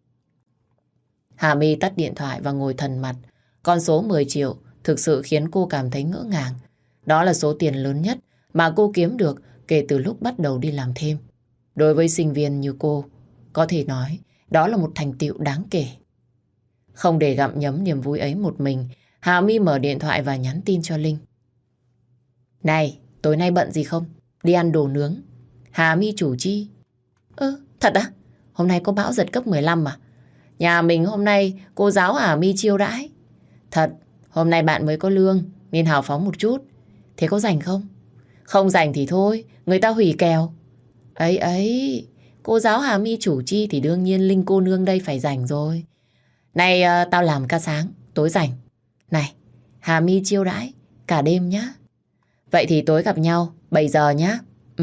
Hà My tắt điện thoại và ngồi thần mặt. Con số 10 triệu thực sự khiến cô cảm thấy ngỡ ngàng. Đó là số tiền lớn nhất mà cô kiếm được kể từ lúc bắt đầu đi làm thêm. Đối với sinh viên như cô, có thể nói đó là một thành tựu đáng kể. Không để gặm nhấm niềm vui ấy một mình, Hà My mở điện thoại và nhắn tin cho Linh. Này, tối nay bận gì không? Đi ăn đồ nướng. Hà My chủ chi. Thật á? Hôm nay có bão giật cấp 15 mà. Nhà mình hôm nay cô giáo Hà My chiêu đãi. Thật, hôm nay bạn mới có lương nên hào phóng một chút. Thế có rảnh không? Không rảnh thì thôi, người ta hủy kèo. Ấy, cô giáo Hà My chủ chi thì đương nhiên Linh cô nương đây phải rảnh rồi. Này, tao làm ca sáng, tối rảnh. Này, Hà My chiêu đãi cả đêm nhá. Vậy thì tối gặp nhau 7 giờ nhá.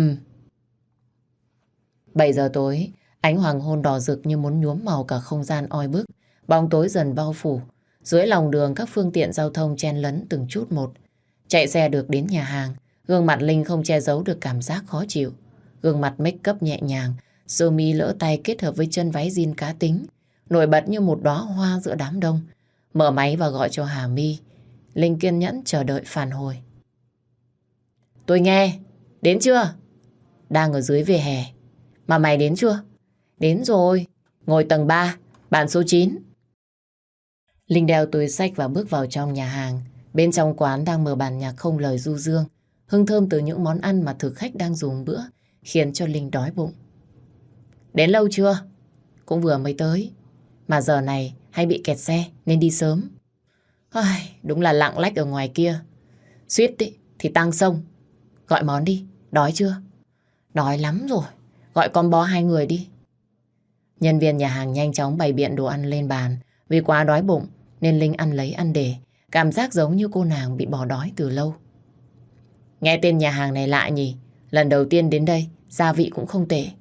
7 giờ tối, ánh hoàng hôn đỏ rực như muốn nhuốm màu cả không gian oi bức. Bóng tối dần bao phủ. Dưới lòng đường các phương tiện giao thông chen lấn từng chút một. Chạy xe được đến nhà hàng, gương mặt Linh không che giấu được cảm giác khó chịu. Gương mặt make up nhẹ nhàng, sơ mi lỡ tay kết hợp với chân váy jean cá tính, nổi bật như một đóa hoa giữa đám đông. Mở máy và gọi cho Hà My. Linh kiên nhẫn chờ đợi phản hồi. Tôi nghe. Đến chưa? Đang ở dưới vỉa hè. Mà mày đến chưa? Đến rồi. Ngồi tầng 3, bàn số 9. Linh đeo túi xách và bước vào trong nhà hàng. Bên trong quán đang mở bản nhạc không lời du dương. Hương thơm từ những món ăn mà thực khách đang dùng bữa khiến cho Linh đói bụng. Đến lâu chưa? cũng vừa mới tới. Mà giờ này hay bị kẹt xe nên đi sớm. Ai, đúng là lạng lách ở ngoài kia. Suýt ý, thì tăng sông. Gọi món đi, đói chưa? Đói lắm rồi, gọi combo 2 người đi. Nhân viên nhà hàng nhanh chóng bày biện đồ ăn lên bàn. Vì quá đói bụng nên Linh ăn lấy ăn để. Cảm giác giống như cô nàng bị bỏ đói từ lâu. Nghe tên nhà hàng này lạ nhỉ? Lần đầu tiên đến đây, gia vị cũng không tệ.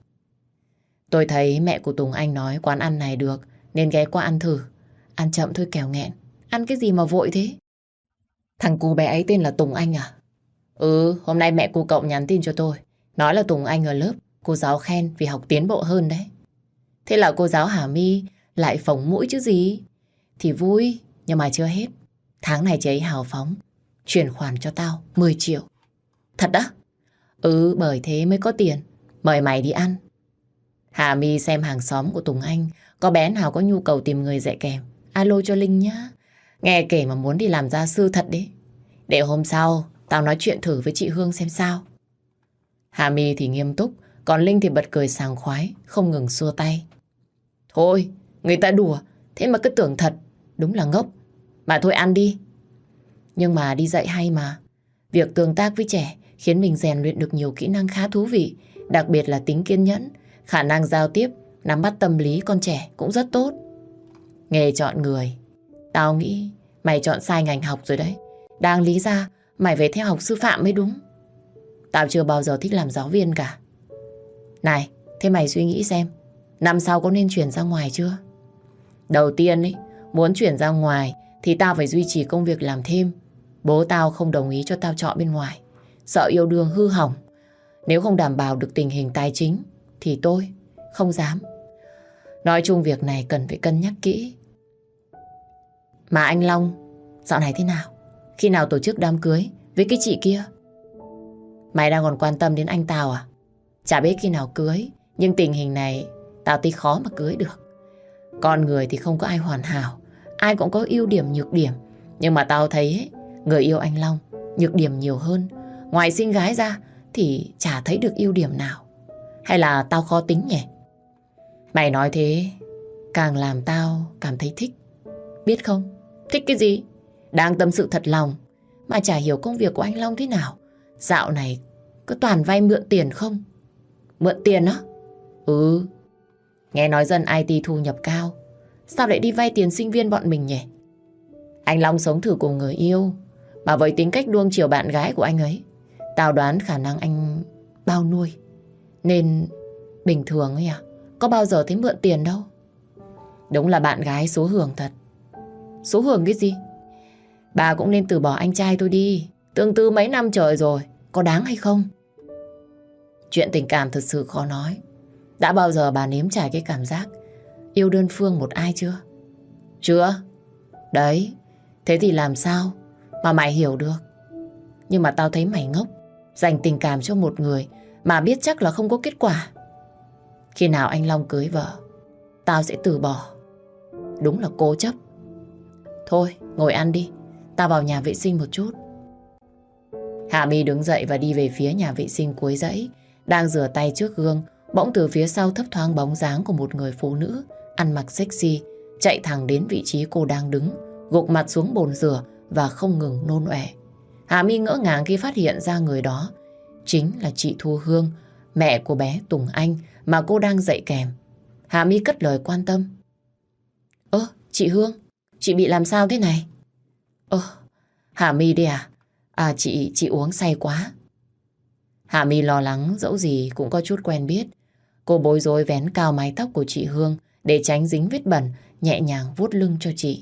Tôi thấy mẹ của Tùng Anh nói quán ăn này được nên ghé qua ăn thử. Ăn chậm thôi kẻo nghẹn. Ăn cái gì mà vội thế? Thằng cu bé ấy tên là Tùng Anh à? Ừ, hôm nay mẹ cô cậu nhắn tin cho tôi. Nói là Tùng Anh ở lớp, cô giáo khen vì học tiến bộ hơn đấy. Thế là cô giáo Hà My lại phồng mũi chứ gì? Thì vui, nhưng mà chưa hết. Tháng này chị ấy hào phóng, chuyển khoản cho tao 10 triệu. Thật á? Ừ, bởi thế mới có tiền. Mời mày đi ăn. Hà My xem hàng xóm của Tùng Anh có bé nào có nhu cầu tìm người dạy kèm. Alo cho Linh nhá. Nghe kể mà muốn đi làm gia sư thật đấy. Để hôm sau tao nói chuyện thử với chị Hương xem sao. Hà My thì nghiêm túc, còn Linh thì bật cười sảng khoái, không ngừng xua tay. Thôi, người ta đùa, thế mà cứ tưởng thật, đúng là ngốc. Mà thôi ăn đi. Nhưng mà đi dạy hay mà. Việc tương tác với trẻ khiến mình rèn luyện được nhiều kỹ năng khá thú vị, đặc biệt là tính kiên nhẫn, khả năng giao tiếp, nắm bắt tâm lý con trẻ cũng rất tốt. Nghề chọn người. Tao nghĩ mày chọn sai ngành học rồi đấy. Đáng lý ra mày phải theo học sư phạm mới đúng. Tao chưa bao giờ thích làm giáo viên cả. Này, thế mày suy nghĩ xem, năm sau có nên chuyển ra ngoài chưa? Đầu tiên ấy, muốn chuyển ra ngoài thì tao phải duy trì công việc làm thêm. Bố tao không đồng ý cho tao chọn bên ngoài, sợ yêu đương hư hỏng. Nếu không đảm bảo được tình hình tài chính thì tôi không dám. Nói chung việc này cần phải cân nhắc kỹ. Mà anh Long, dạo này thế nào? Khi nào tổ chức đám cưới với cái chị kia? Mày đang còn quan tâm đến anh tao à? Chả biết khi nào cưới, nhưng tình hình này tao thấy khó mà cưới được. Con người thì không có ai hoàn hảo, ai cũng có ưu điểm nhược điểm. Nhưng mà tao thấy ấy, người yêu anh Long nhược điểm nhiều hơn. Ngoài xinh gái ra thì chả thấy được ưu điểm nào. Hay là tao khó tính nhỉ? Mày nói thế càng làm tao cảm thấy thích. Biết không? Thích cái gì? Đang tâm sự thật lòng mà chả hiểu công việc của anh Long thế nào. Dạo này cứ toàn vay mượn tiền không? Mượn tiền á? Ừ. Nghe nói dân IT thu nhập cao, sao lại đi vay tiền sinh viên bọn mình nhỉ? Anh Long sống thử cùng người yêu, mà với tính cách nuông chiều bạn gái của anh ấy, tao đoán khả năng anh bao nuôi. Nên bình thường ấy à, có bao giờ thấy mượn tiền đâu. Đúng là bạn gái số hưởng thật. Số hưởng cái gì? Bà cũng nên từ bỏ anh trai tôi đi. Tương tư mấy năm trời rồi, có đáng hay không? Chuyện tình cảm thật sự khó nói. Đã bao giờ bà nếm trải cái cảm giác yêu đơn phương một ai chưa? Chưa? Đấy, thế thì làm sao mà mày hiểu được? Nhưng mà tao thấy mày ngốc, dành tình cảm cho một người mà biết chắc là không có kết quả. Khi nào anh Long cưới vợ, tao sẽ từ bỏ. Đúng là cố chấp. Thôi, ngồi ăn đi, tao vào nhà vệ sinh một chút. Hà My đứng dậy và đi về phía nhà vệ sinh cuối dãy. Đang rửa tay trước gương, bỗng từ phía sau thấp thoáng bóng dáng của một người phụ nữ ăn mặc sexy chạy thẳng đến vị trí cô đang đứng, gục mặt xuống bồn rửa và không ngừng nôn ọe. Hà My ngỡ ngàng khi phát hiện ra người đó chính là chị Thu Hương, mẹ của bé Tùng Anh mà cô đang dạy kèm. Hà My cất lời quan tâm. Ơ, chị Hương, chị bị làm sao thế này? Hà My đây à? À, chị uống say quá. Hà My lo lắng, dẫu gì cũng có chút quen biết. Cô bối rối vén cao mái tóc của chị Hương để tránh dính vết bẩn, nhẹ nhàng vuốt lưng cho chị.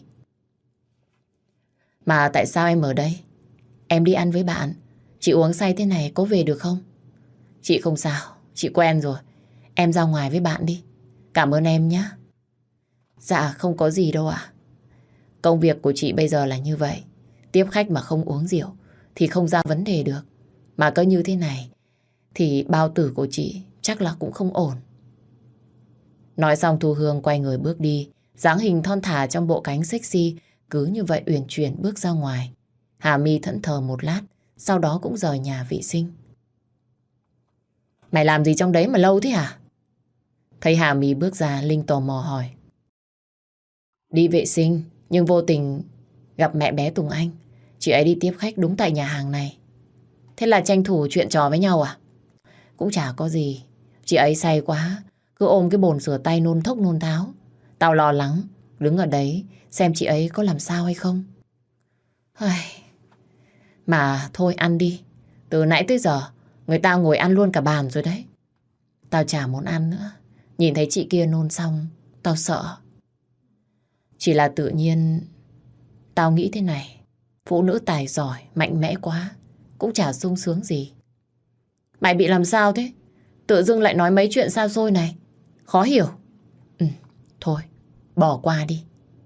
Mà tại sao em ở đây? Em đi ăn với bạn. Chị uống say thế này có về được không? Chị không sao, chị quen rồi. Em ra ngoài với bạn đi. Cảm ơn em nhé. Dạ không có gì đâu ạ. Công việc của chị bây giờ là như vậy. Tiếp khách mà không uống rượu thì không ra vấn đề được. Mà cứ như thế này thì bao tử của chị chắc là cũng không ổn. Nói xong Thu Hương quay người bước đi. Dáng hình thon thả trong bộ cánh sexy cứ như vậy uyển chuyển bước ra ngoài. Hà My thẫn thờ một lát, sau đó cũng rời nhà vệ sinh. Mày làm gì trong đấy mà lâu thế hả? Thấy Hà My bước ra, Linh tò mò hỏi. Đi vệ sinh, nhưng vô tình gặp mẹ bé Tùng Anh. Chị ấy đi tiếp khách đúng tại nhà hàng này. Thế là tranh thủ chuyện trò với nhau à? Cũng chả có gì. Chị ấy say quá, cứ ôm cái bồn rửa tay nôn thốc nôn tháo. Tao lo lắng, đứng ở đấy xem chị ấy có làm sao hay không. Ai... Mà thôi ăn đi. Từ nãy tới giờ, người ta ngồi ăn luôn cả bàn rồi đấy. Tao chả muốn ăn nữa. Nhìn thấy chị kia nôn xong, tao sợ. Chỉ là tự nhiên, tao nghĩ thế này. Phụ nữ tài giỏi, mạnh mẽ quá, cũng chả sung sướng gì. Mày bị làm sao thế? Tự dưng lại nói mấy chuyện xa xôi này. Khó hiểu. Thôi, bỏ qua đi.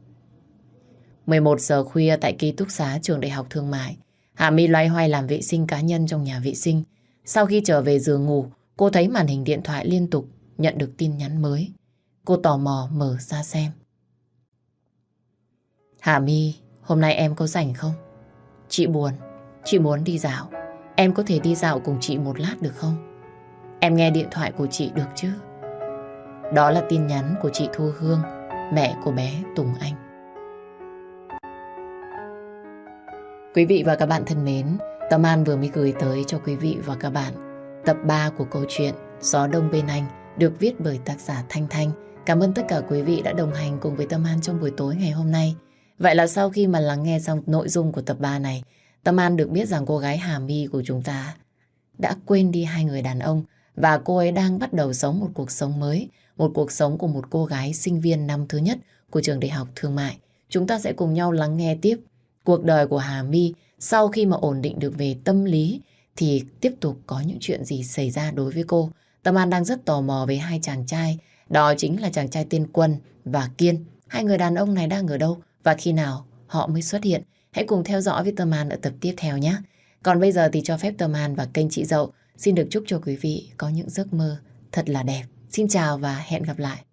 11 giờ khuya tại ký túc xá trường Đại học Thương mại, Hà My loay hoay làm vệ sinh cá nhân trong nhà vệ sinh. Sau khi trở về giường ngủ, cô thấy màn hình điện thoại liên tục nhận được tin nhắn mới. Cô tò mò mở ra xem. Hà My, hôm nay em có rảnh không? Chị buồn, chị muốn đi dạo. Em có thể đi dạo cùng chị một lát được không? Em nghe điện thoại của chị được chứ? Đó là tin nhắn của chị Thu Hương, mẹ của bé Tùng Anh. Quý vị và các bạn thân mến, Tâm An vừa mới gửi tới cho quý vị và các bạn tập 3 của câu chuyện Gió Đông Bên Anh được viết bởi tác giả Thanh Thanh. Cảm ơn tất cả quý vị đã đồng hành cùng với Tâm An trong buổi tối ngày hôm nay. Vậy là sau khi mà lắng nghe xong nội dung của tập 3 này, Tâm An được biết rằng cô gái Hà My của chúng ta đã quên đi hai người đàn ông và cô ấy đang bắt đầu sống một cuộc sống mới, một cuộc sống của một cô gái sinh viên năm thứ nhất của trường Đại học Thương mại. Chúng ta sẽ cùng nhau lắng nghe tiếp cuộc đời của Hà My sau khi mà ổn định được về tâm lý thì tiếp tục có những chuyện gì xảy ra đối với cô. Tâm An đang rất tò mò về hai chàng trai, đó chính là chàng trai tên Quân và Kiên. Hai người đàn ông này đang ở đâu và khi nào họ mới xuất hiện? Hãy cùng theo dõi với Tâm An ở tập tiếp theo nhé. Còn bây giờ thì cho phép Tâm An và kênh Chị Dậu xin được chúc cho quý vị có những giấc mơ thật là đẹp. Xin chào và hẹn gặp lại.